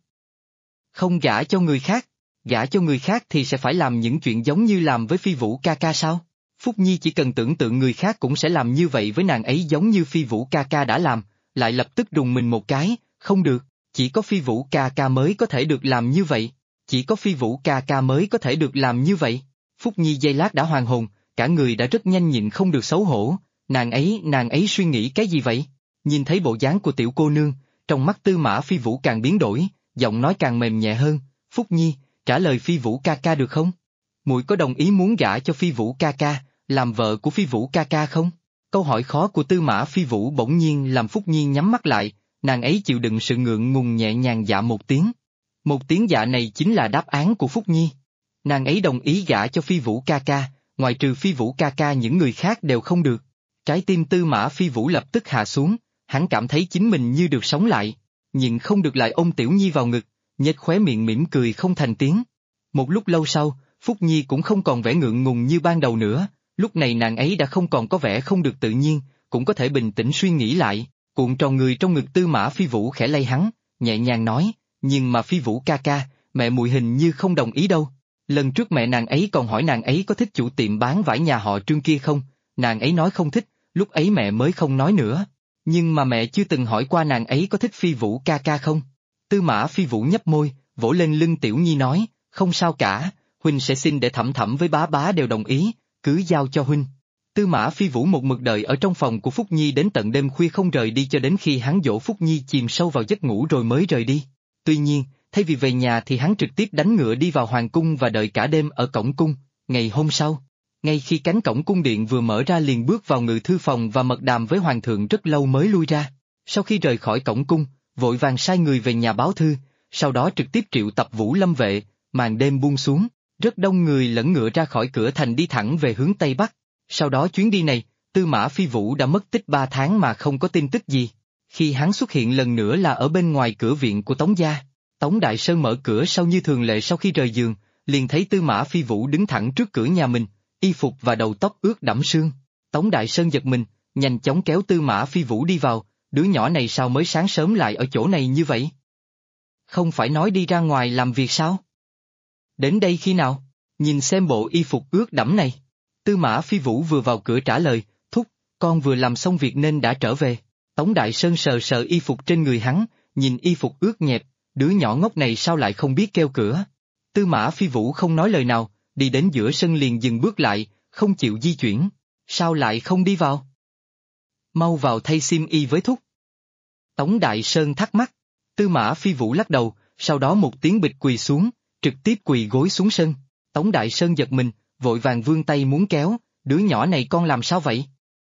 A: Không gả cho người khác, gả cho người khác thì sẽ phải làm những chuyện giống như làm với Phi Vũ ca ca sao? Phúc Nhi chỉ cần tưởng tượng người khác cũng sẽ làm như vậy với nàng ấy giống như Phi Vũ ca ca đã làm, lại lập tức rùng mình một cái, không được, chỉ có Phi Vũ ca ca mới có thể được làm như vậy, chỉ có Phi Vũ ca ca mới có thể được làm như vậy. Phúc Nhi giây lát đã hoàn hồn, cả người đã rất nhanh nhịn không được xấu hổ, nàng ấy suy nghĩ cái gì vậy? Nhìn thấy bộ dáng của tiểu cô nương, trong mắt Tư Mã Phi Vũ càng biến đổi, giọng nói càng mềm nhẹ hơn. Phúc Nhi, trả lời Phi Vũ ca ca được không? Muội có đồng ý muốn gả cho Phi Vũ ca ca, làm vợ của Phi Vũ ca ca không? Câu hỏi khó của Tư Mã Phi Vũ bỗng nhiên làm Phúc Nhi nhắm mắt lại, nàng ấy chịu đựng sự ngượng ngùng nhẹ nhàng dạ một tiếng. Một tiếng dạ này chính là đáp án của Phúc Nhi. Nàng ấy đồng ý gả cho Phi Vũ ca ca, ngoại trừ Phi Vũ ca ca những người khác đều không được. Trái tim Tư Mã Phi Vũ lập tức hạ xuống, hắn cảm thấy chính mình như được sống lại, nhịn không được lại ôm Tiểu Nhi vào ngực, nhếch khóe miệng mỉm cười không thành tiếng. Một lúc lâu sau, Phúc Nhi cũng không còn vẻ ngượng ngùng như ban đầu nữa, lúc này nàng ấy đã không còn có vẻ không được tự nhiên, cũng có thể bình tĩnh suy nghĩ lại, cuộn tròn người trong ngực Tư Mã Phi Vũ khẽ lay hắn, nhẹ nhàng nói, nhưng mà Phi Vũ ca ca, mẹ muội hình như không đồng ý đâu. Lần trước mẹ nàng ấy còn hỏi nàng ấy có thích chủ tiệm bán vải nhà họ Trương kia không, nàng ấy nói không thích, lúc ấy mẹ mới không nói nữa. Nhưng mà mẹ chưa từng hỏi qua nàng ấy có thích Phi Vũ ca ca không? Tư Mã Phi Vũ nhấp môi, vỗ lên lưng Tiểu Nhi nói, không sao cả, huynh sẽ xin để Thẩm Thẩm với bá bá đều đồng ý, cứ giao cho huynh. Tư Mã Phi Vũ một mực đợi ở trong phòng của Phúc Nhi đến tận đêm khuya không rời đi cho đến khi hắn dỗ Phúc Nhi chìm sâu vào giấc ngủ rồi mới rời đi. Tuy nhiên, thay vì về nhà thì hắn trực tiếp đánh ngựa đi vào hoàng cung và đợi cả đêm ở cổng cung. Ngày hôm sau, ngay khi cánh cổng cung điện vừa mở ra liền bước vào ngự thư phòng và mật đàm với hoàng thượng rất lâu mới lui ra. Sau khi rời khỏi cổng cung, vội vàng sai người về nhà báo thư, sau đó trực tiếp triệu tập Vũ Lâm vệ, màn đêm buông xuống, rất đông người lẫn ngựa ra khỏi cửa thành đi thẳng về hướng Tây Bắc. Sau đó chuyến đi này, Tư Mã Phi Vũ đã mất tích 3 tháng mà không có tin tức gì. Khi hắn xuất hiện lần nữa là ở bên ngoài cửa viện của Tống gia. Tống Đại Sơn mở cửa sau như thường lệ sau khi rời giường, liền thấy Tư Mã Phi Vũ đứng thẳng trước cửa nhà mình, y phục và đầu tóc ướt đẫm sương. Tống Đại Sơn giật mình, nhanh chóng kéo Tư Mã Phi Vũ đi vào, đứa nhỏ này sao mới sáng sớm lại ở chỗ này như vậy? Không phải nói đi ra ngoài làm việc sao? Đến đây khi nào? Nhìn xem bộ y phục ướt đẫm này. Tư Mã Phi Vũ vừa vào cửa trả lời, thúc, con vừa làm xong việc nên đã trở về. Tống Đại Sơn sờ sờ y phục trên người hắn, nhìn y phục ướt nhẹp, đứa nhỏ ngốc này sao lại không biết kêu cửa. Tư Mã Phi Vũ không nói lời nào, đi đến giữa sân liền dừng bước lại, không chịu di chuyển. Sao lại không đi vào? Mau vào thay xiêm y với thúc. Tống Đại Sơn thắc mắc. Tư Mã Phi Vũ lắc đầu, sau đó một tiếng bịch quỳ xuống, trực tiếp quỳ gối xuống sân. Tống Đại Sơn giật mình, vội vàng vươn tay muốn kéo, đứa nhỏ này con làm sao vậy?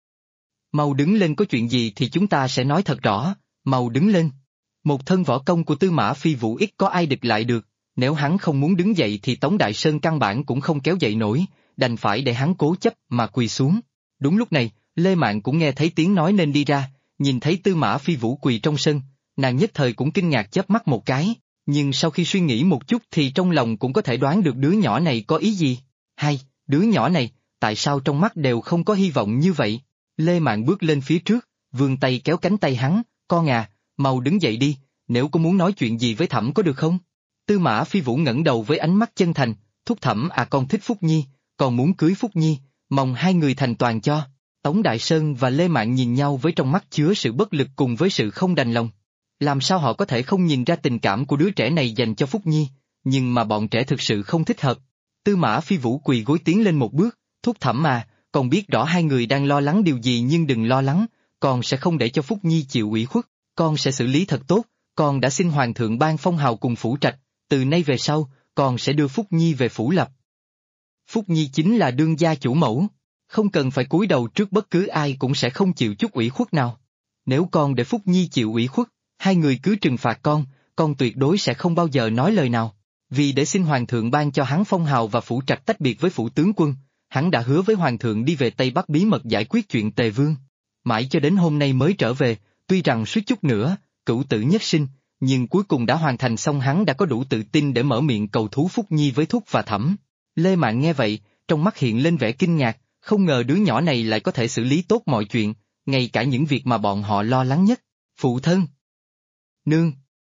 A: Mau đứng lên, có chuyện gì thì chúng ta sẽ nói thật rõ, mau đứng lên. Một thân võ công của Tư Mã Phi Vũ ít có ai địch lại được, nếu hắn không muốn đứng dậy thì Tống Đại Sơn căn bản cũng không kéo dậy nổi, đành phải để hắn cố chấp mà quỳ xuống. Đúng lúc này, Lê Mạn cũng nghe thấy tiếng nói nên đi ra, nhìn thấy Tư Mã Phi Vũ quỳ trong sân, nàng nhất thời cũng kinh ngạc chớp mắt một cái, nhưng sau khi suy nghĩ một chút thì trong lòng cũng có thể đoán được đứa nhỏ này có ý gì. Hay, đứa nhỏ này, tại sao trong mắt đều không có hy vọng như vậy? Lê Mạn bước lên phía trước, vươn tay kéo cánh tay hắn, con à, mau đứng dậy đi, nếu có muốn nói chuyện gì với Thẩm có được không? Tư Mã Phi Vũ ngẩng đầu với ánh mắt chân thành, thúc Thẩm à, con thích Phúc Nhi, con muốn cưới Phúc Nhi, mong hai người thành toàn cho. Tống Đại Sơn và Lê Mạn nhìn nhau với trong mắt chứa sự bất lực cùng với sự không đành lòng. Làm sao họ có thể không nhìn ra tình cảm của đứa trẻ này dành cho Phúc Nhi, nhưng mà bọn trẻ thực sự không thích hợp. Tư Mã Phi Vũ quỳ gối tiến lên một bước, thúc thẩm à, con biết rõ hai người đang lo lắng điều gì nhưng đừng lo lắng, con sẽ không để cho Phúc Nhi chịu ủy khuất, con sẽ xử lý thật tốt, con đã xin Hoàng thượng ban phong hào cùng phủ trạch, từ nay về sau, con sẽ đưa Phúc Nhi về phủ lập. Phúc Nhi chính là đương gia chủ mẫu, không cần phải cúi đầu trước bất cứ ai cũng sẽ không chịu chút ủy khuất nào. Nếu con để Phúc Nhi chịu ủy khuất, hai người cứ trừng phạt con tuyệt đối sẽ không bao giờ nói lời nào. Vì để xin Hoàng thượng ban cho hắn phong hào và phủ trạch tách biệt với phủ tướng quân, hắn đã hứa với Hoàng thượng đi về Tây Bắc bí mật giải quyết chuyện Tề Vương. Mãi cho đến hôm nay mới trở về, tuy rằng suýt chút nữa, cửu tử nhất sinh, nhưng cuối cùng đã hoàn thành xong hắn đã có đủ tự tin để mở miệng cầu thú Phúc Nhi với thúc và thẩm. Lê Mạn nghe vậy, trong mắt hiện lên vẻ kinh ngạc, không ngờ đứa nhỏ này lại có thể xử lý tốt mọi chuyện, ngay cả những việc mà bọn họ lo lắng nhất. Phụ thân! Nương!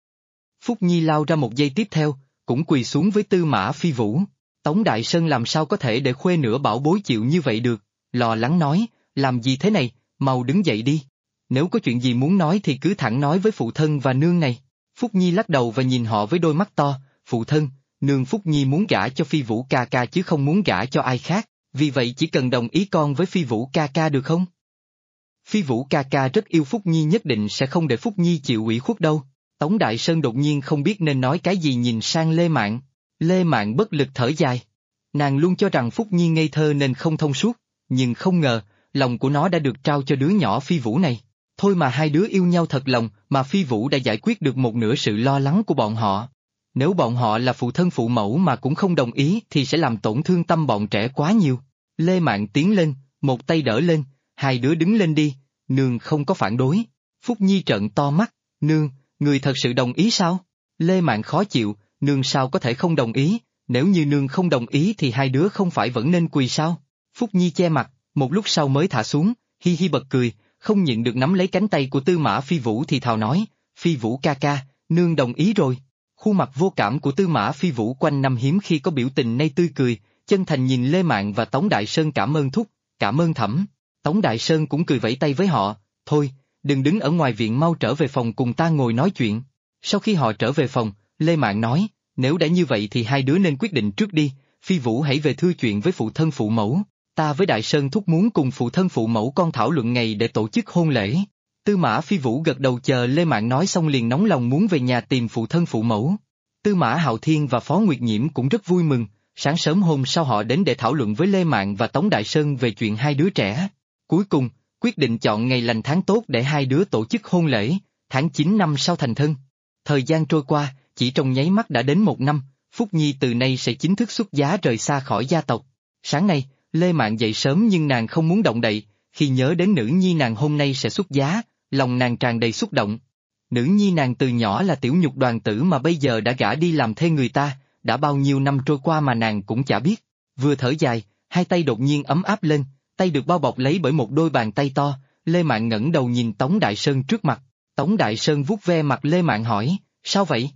A: Phúc Nhi lao ra một giây tiếp theo, cũng quỳ xuống với Tư Mã Phi Vũ. Tống Đại Sơn làm sao có thể để khuê nửa bảo bối chịu như vậy được, lo lắng nói, làm gì thế này, mau đứng dậy đi. Nếu có chuyện gì muốn nói thì cứ thẳng nói với phụ thân và nương này. Phúc Nhi lắc đầu và nhìn họ với đôi mắt to, phụ thân, nương Phúc Nhi muốn gả cho Phi Vũ ca ca chứ không muốn gả cho ai khác, vì vậy chỉ cần đồng ý con với Phi Vũ ca ca được không? Phi Vũ ca ca rất yêu Phúc Nhi nhất định sẽ không để Phúc Nhi chịu ủy khuất đâu. Tống Đại Sơn đột nhiên không biết nên nói cái gì nhìn sang Lê Mạn. Lê Mạn bất lực thở dài. Nàng luôn cho rằng Phúc Nhi ngây thơ nên không thông suốt, nhưng không ngờ, lòng của nó đã được trao cho đứa nhỏ Phi Vũ này. Thôi mà hai đứa yêu nhau thật lòng mà Phi Vũ đã giải quyết được một nửa sự lo lắng của bọn họ. Nếu bọn họ là phụ thân phụ mẫu mà cũng không đồng ý thì sẽ làm tổn thương tâm bọn trẻ quá nhiều. Lê Mạn tiến lên, một tay đỡ lên, hai đứa đứng lên đi, nương không có phản đối. Phúc Nhi trợn to mắt, nương, người thật sự đồng ý sao? Lê Mạn khó chịu, nương sao có thể không đồng ý, nếu như nương không đồng ý thì hai đứa không phải vẫn nên quỳ sao? Phúc Nhi che mặt, một lúc sau mới thả xuống, hi hi bật cười, không nhịn được nắm lấy cánh tay của Tư Mã Phi Vũ thì thào nói, Phi Vũ ca ca, nương đồng ý rồi. Khuôn mặt vô cảm của Tư Mã Phi Vũ quanh năm hiếm khi có biểu tình nay tươi cười, chân thành nhìn Lê Mạn và Tống Đại Sơn cảm ơn thúc, cảm ơn thẩm. Tống Đại Sơn cũng cười vẫy tay với họ, thôi, đừng đứng ở ngoài viện mau trở về phòng cùng ta ngồi nói chuyện. Sau khi họ trở về phòng, Lê Mạn nói, nếu đã như vậy thì hai đứa nên quyết định trước đi, Phi Vũ hãy về thưa chuyện với phụ thân phụ mẫu, ta với Đại Sơn thúc muốn cùng phụ thân phụ mẫu con thảo luận ngày để tổ chức hôn lễ. Tư Mã Phi Vũ gật đầu chờ Lê Mạn nói xong liền nóng lòng muốn về nhà tìm phụ thân phụ mẫu. Tư Mã Hạo Thiên và Phó Nguyệt Nhiễm cũng rất vui mừng, sáng sớm hôm sau họ đến để thảo luận với Lê Mạn và Tống Đại Sơn về chuyện hai đứa trẻ. Cuối cùng, quyết định chọn ngày lành tháng tốt để hai đứa tổ chức hôn lễ, tháng 9 năm sau thành thân. Thời gian trôi qua, chỉ trong nháy mắt đã đến một năm, Phúc Nhi từ nay sẽ chính thức xuất giá rời xa khỏi gia tộc. Sáng nay, Lê Mạn dậy sớm nhưng nàng không muốn động đậy, khi nhớ đến nữ nhi nàng hôm nay sẽ xuất giá, lòng nàng tràn đầy xúc động. Nữ nhi nàng từ nhỏ là tiểu nhục đoàn tử mà bây giờ đã gả đi làm thê người ta, đã bao nhiêu năm trôi qua mà nàng cũng chả biết. Vừa thở dài, hai tay đột nhiên ấm áp lên, tay được bao bọc lấy bởi một đôi bàn tay to, Lê Mạn ngẩng đầu nhìn Tống Đại Sơn trước mặt. Tống Đại Sơn vuốt ve mặt Lê Mạn hỏi, sao vậy?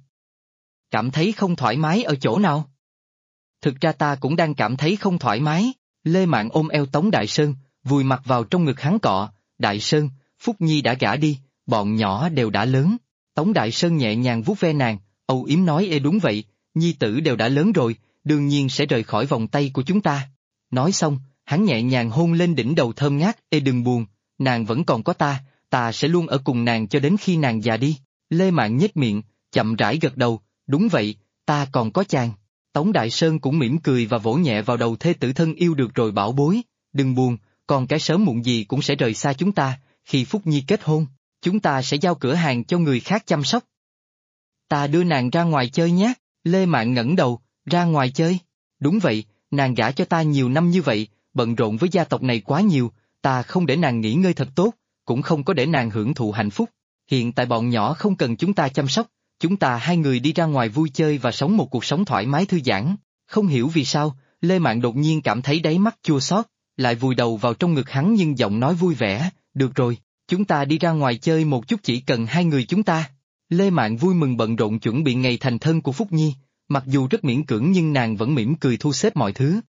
A: Cảm thấy không thoải mái ở chỗ nào? Thực ra ta cũng đang cảm thấy không thoải mái. Lê Mạn ôm eo Tống Đại Sơn, vùi mặt vào trong ngực hắn cọ, Đại Sơn, Phúc Nhi đã gả đi, bọn nhỏ đều đã lớn. Tống Đại Sơn nhẹ nhàng vuốt ve nàng, âu yếm nói ê đúng vậy, nhi tử đều đã lớn rồi, đương nhiên sẽ rời khỏi vòng tay của chúng ta. Nói xong, hắn nhẹ nhàng hôn lên đỉnh đầu thơm ngát, ê đừng buồn, nàng vẫn còn có ta sẽ luôn ở cùng nàng cho đến khi nàng già đi. Lê Mạn nhếch miệng, chậm rãi gật đầu, đúng vậy, ta còn có chàng. Tống Đại Sơn cũng mỉm cười và vỗ nhẹ vào đầu thê tử thân yêu được rồi bảo bối, đừng buồn, còn cái sớm muộn gì cũng sẽ rời xa chúng ta, khi Phúc Nhi kết hôn, chúng ta sẽ giao cửa hàng cho người khác chăm sóc. Ta đưa nàng ra ngoài chơi nhé. Lê Mạn ngẩng đầu, ra ngoài chơi. Đúng vậy, nàng gả cho ta nhiều năm như vậy, bận rộn với gia tộc này quá nhiều, ta không để nàng nghỉ ngơi thật tốt, cũng không có để nàng hưởng thụ hạnh phúc. Hiện tại bọn nhỏ không cần chúng ta chăm sóc, chúng ta hai người đi ra ngoài vui chơi và sống một cuộc sống thoải mái thư giãn. Không hiểu vì sao, Lê Mạn đột nhiên cảm thấy đáy mắt chua xót, lại vùi đầu vào trong ngực hắn nhưng giọng nói vui vẻ, được rồi, chúng ta đi ra ngoài chơi một chút chỉ cần hai người chúng ta. Lê Mạn vui mừng bận rộn chuẩn bị ngày thành thân của Phúc Nhi, mặc dù rất miễn cưỡng nhưng nàng vẫn mỉm cười thu xếp mọi thứ.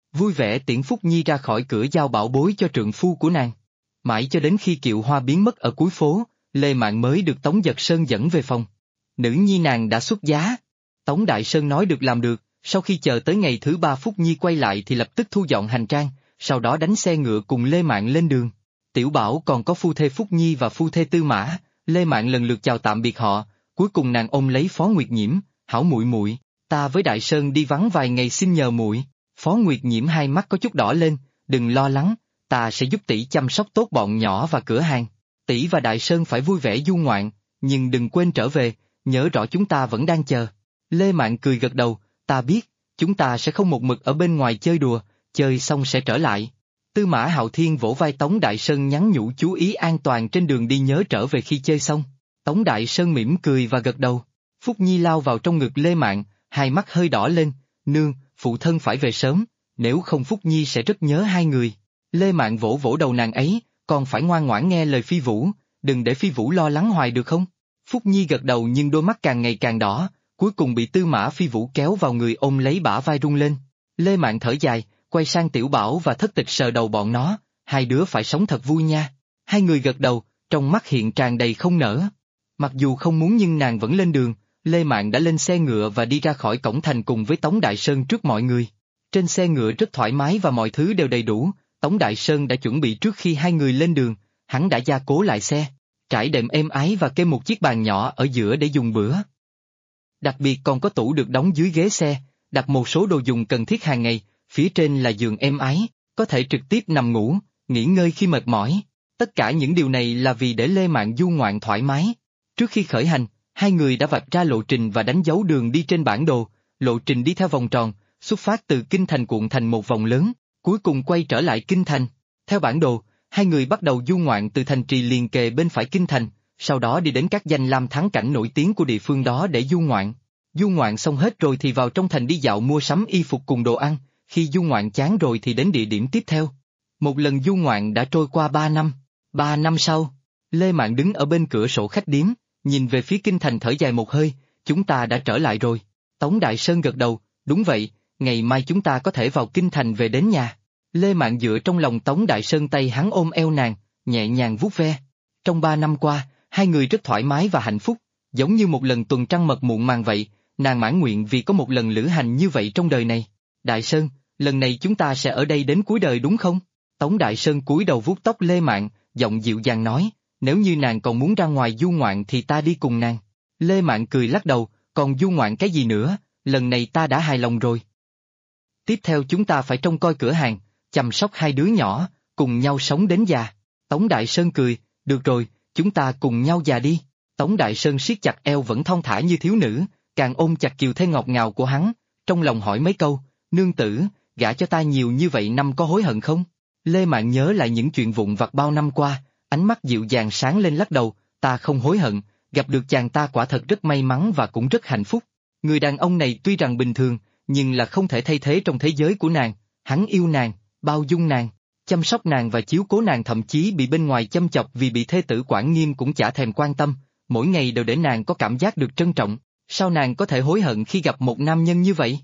A: vui vẻ tiễn Phúc Nhi ra khỏi cửa giao bảo bối cho trượng phu của nàng. Mãi cho đến khi Kiệu Hoa biến mất ở cuối phố, Lê Mạn mới được Tống Giật Sơn dẫn về phòng. Nữ nhi nàng đã xuất giá. Tống Đại Sơn nói được làm được, sau khi chờ tới ngày thứ 3 Phúc Nhi quay lại thì lập tức thu dọn hành trang, sau đó đánh xe ngựa cùng Lê Mạn lên đường. Tiểu Bảo còn có phu thê Phúc Nhi và phu thê Tư Mã, Lê Mạn lần lượt chào tạm biệt họ, cuối cùng nàng ôm lấy Phó Nguyệt Nhiễm, hảo muội muội, ta với Đại Sơn đi vắng vài ngày xin nhờ muội. Phó Nguyệt Nhiễm hai mắt có chút đỏ lên, đừng lo lắng, ta sẽ giúp tỷ chăm sóc tốt bọn nhỏ và cửa hàng. Tỷ và Đại Sơn phải vui vẻ du ngoạn, nhưng đừng quên trở về, nhớ rõ chúng ta vẫn đang chờ. Lê Mạn cười gật đầu, ta biết, chúng ta sẽ không một mực ở bên ngoài chơi đùa, chơi xong sẽ trở lại. Tư Mã Hạo Thiên vỗ vai Tống Đại Sơn nhắn nhủ chú ý an toàn trên đường đi, nhớ trở về khi chơi xong. Tống Đại Sơn mỉm cười và gật đầu. Phúc Nhi lao vào trong ngực Lê Mạn, hai mắt hơi đỏ lên, nương, phụ thân phải về sớm, nếu không Phúc Nhi sẽ rất nhớ hai người. Lê Mạn vỗ vỗ đầu nàng ấy, còn phải ngoan ngoãn nghe lời Phi Vũ, đừng để Phi Vũ lo lắng hoài được không? Phúc Nhi gật đầu nhưng đôi mắt càng ngày càng đỏ, cuối cùng bị Tư Mã Phi Vũ kéo vào người ôm lấy bả vai rung lên. Lê Mạn thở dài, quay sang Tiểu Bảo và Thất Tịch sờ đầu bọn nó, hai đứa phải sống thật vui nha. Hai người gật đầu, trong mắt hiện tràn đầy không nỡ. Mặc dù không muốn nhưng nàng vẫn lên đường, Lê Mạn đã lên xe ngựa và đi ra khỏi cổng thành cùng với Tống Đại Sơn trước mọi người. Trên xe ngựa rất thoải mái và mọi thứ đều đầy đủ, Tống Đại Sơn đã chuẩn bị trước khi hai người lên đường, hắn đã gia cố lại xe, trải đệm êm ái và kê một chiếc bàn nhỏ ở giữa để dùng bữa. Đặc biệt còn có tủ được đóng dưới ghế xe, đặt một số đồ dùng cần thiết hàng ngày, phía trên là giường êm ái, có thể trực tiếp nằm ngủ, nghỉ ngơi khi mệt mỏi. Tất cả những điều này là vì để Lê Mạn du ngoạn thoải mái. Trước khi khởi hành, hai người đã vạch ra lộ trình và đánh dấu đường đi trên bản đồ, lộ trình đi theo vòng tròn, xuất phát từ Kinh Thành cuộn thành một vòng lớn, cuối cùng quay trở lại Kinh Thành. Theo bản đồ, hai người bắt đầu du ngoạn từ thành trì liền kề bên phải Kinh Thành, sau đó đi đến các danh lam thắng cảnh nổi tiếng của địa phương đó để du ngoạn. Du ngoạn xong hết rồi thì vào trong thành đi dạo mua sắm y phục cùng đồ ăn, khi du ngoạn chán rồi thì đến địa điểm tiếp theo. Một lần du ngoạn đã trôi qua 3 năm. 3 năm sau, Lê Mạn đứng ở bên cửa sổ khách điếm, nhìn về phía Kinh Thành thở dài một hơi, chúng ta đã trở lại rồi. Tống Đại Sơn gật đầu, đúng vậy, ngày mai chúng ta có thể vào Kinh Thành về đến nhà. Lê Mạn dựa trong lòng Tống Đại Sơn, tay hắn ôm eo nàng, nhẹ nhàng vuốt ve. Trong 3 năm qua, hai người rất thoải mái và hạnh phúc, giống như một lần tuần trăng mật muộn màng vậy, nàng mãn nguyện vì có một lần lữ hành như vậy trong đời này. Đại Sơn, lần này chúng ta sẽ ở đây đến cuối đời đúng không? Tống Đại Sơn cúi đầu vuốt tóc Lê Mạn, giọng dịu dàng nói, nếu như nàng còn muốn ra ngoài du ngoạn thì ta đi cùng nàng. Lê Mạn cười lắc đầu, còn du ngoạn cái gì nữa, lần này ta đã hài lòng rồi. Tiếp theo chúng ta phải trông coi cửa hàng, chăm sóc hai đứa nhỏ, cùng nhau sống đến già. Tống Đại Sơn cười, được rồi, chúng ta cùng nhau già đi. Tống Đại Sơn siết chặt eo vẫn thon thả như thiếu nữ, càng ôm chặt kiều thê ngọt ngào của hắn, trong lòng hỏi mấy câu, nương tử, gả cho ta nhiều như vậy năm có hối hận không? Lê Mạn nhớ lại những chuyện vụn vặt bao năm qua, ánh mắt dịu dàng sáng lên lắc đầu, ta không hối hận, gặp được chàng ta quả thật rất may mắn và cũng rất hạnh phúc. Người đàn ông này tuy rằng bình thường, nhưng là không thể thay thế trong thế giới của nàng, hắn yêu nàng, bao dung nàng, chăm sóc nàng và chiếu cố nàng, thậm chí bị bên ngoài châm chọc vì bị thê tử quản nghiêm cũng chả thèm quan tâm, mỗi ngày đều để nàng có cảm giác được trân trọng, sao nàng có thể hối hận khi gặp một nam nhân như vậy?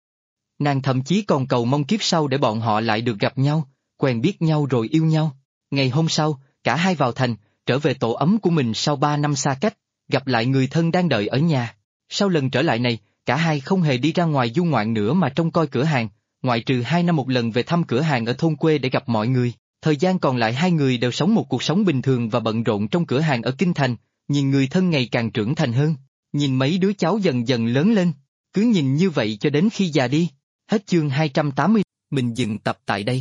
A: Nàng thậm chí còn cầu mong kiếp sau để bọn họ lại được gặp nhau, quen biết nhau rồi yêu nhau. Ngày hôm sau, cả hai vào thành, trở về tổ ấm của mình sau 3 năm xa cách, gặp lại người thân đang đợi ở nhà. Sau lần trở lại này, cả hai không hề đi ra ngoài du ngoạn nữa mà trông coi cửa hàng, ngoại trừ 2 năm một lần về thăm cửa hàng ở thôn quê để gặp mọi người. Thời gian còn lại hai người đều sống một cuộc sống bình thường và bận rộn trong cửa hàng ở Kinh Thành, nhìn người thân ngày càng trưởng thành hơn, nhìn mấy đứa cháu dần dần lớn lên, cứ nhìn như vậy cho đến khi già đi. Hết chương 280, mình dừng tập tại đây.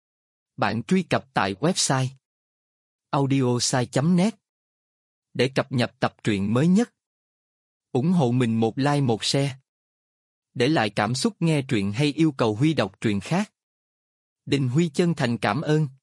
A: Bạn truy cập tại website audiosai.net để cập nhật tập truyện mới nhất. Ủng hộ mình một like một share. Để lại cảm xúc nghe truyện hay yêu cầu Huy đọc truyện khác. Đình Huy chân thành cảm ơn.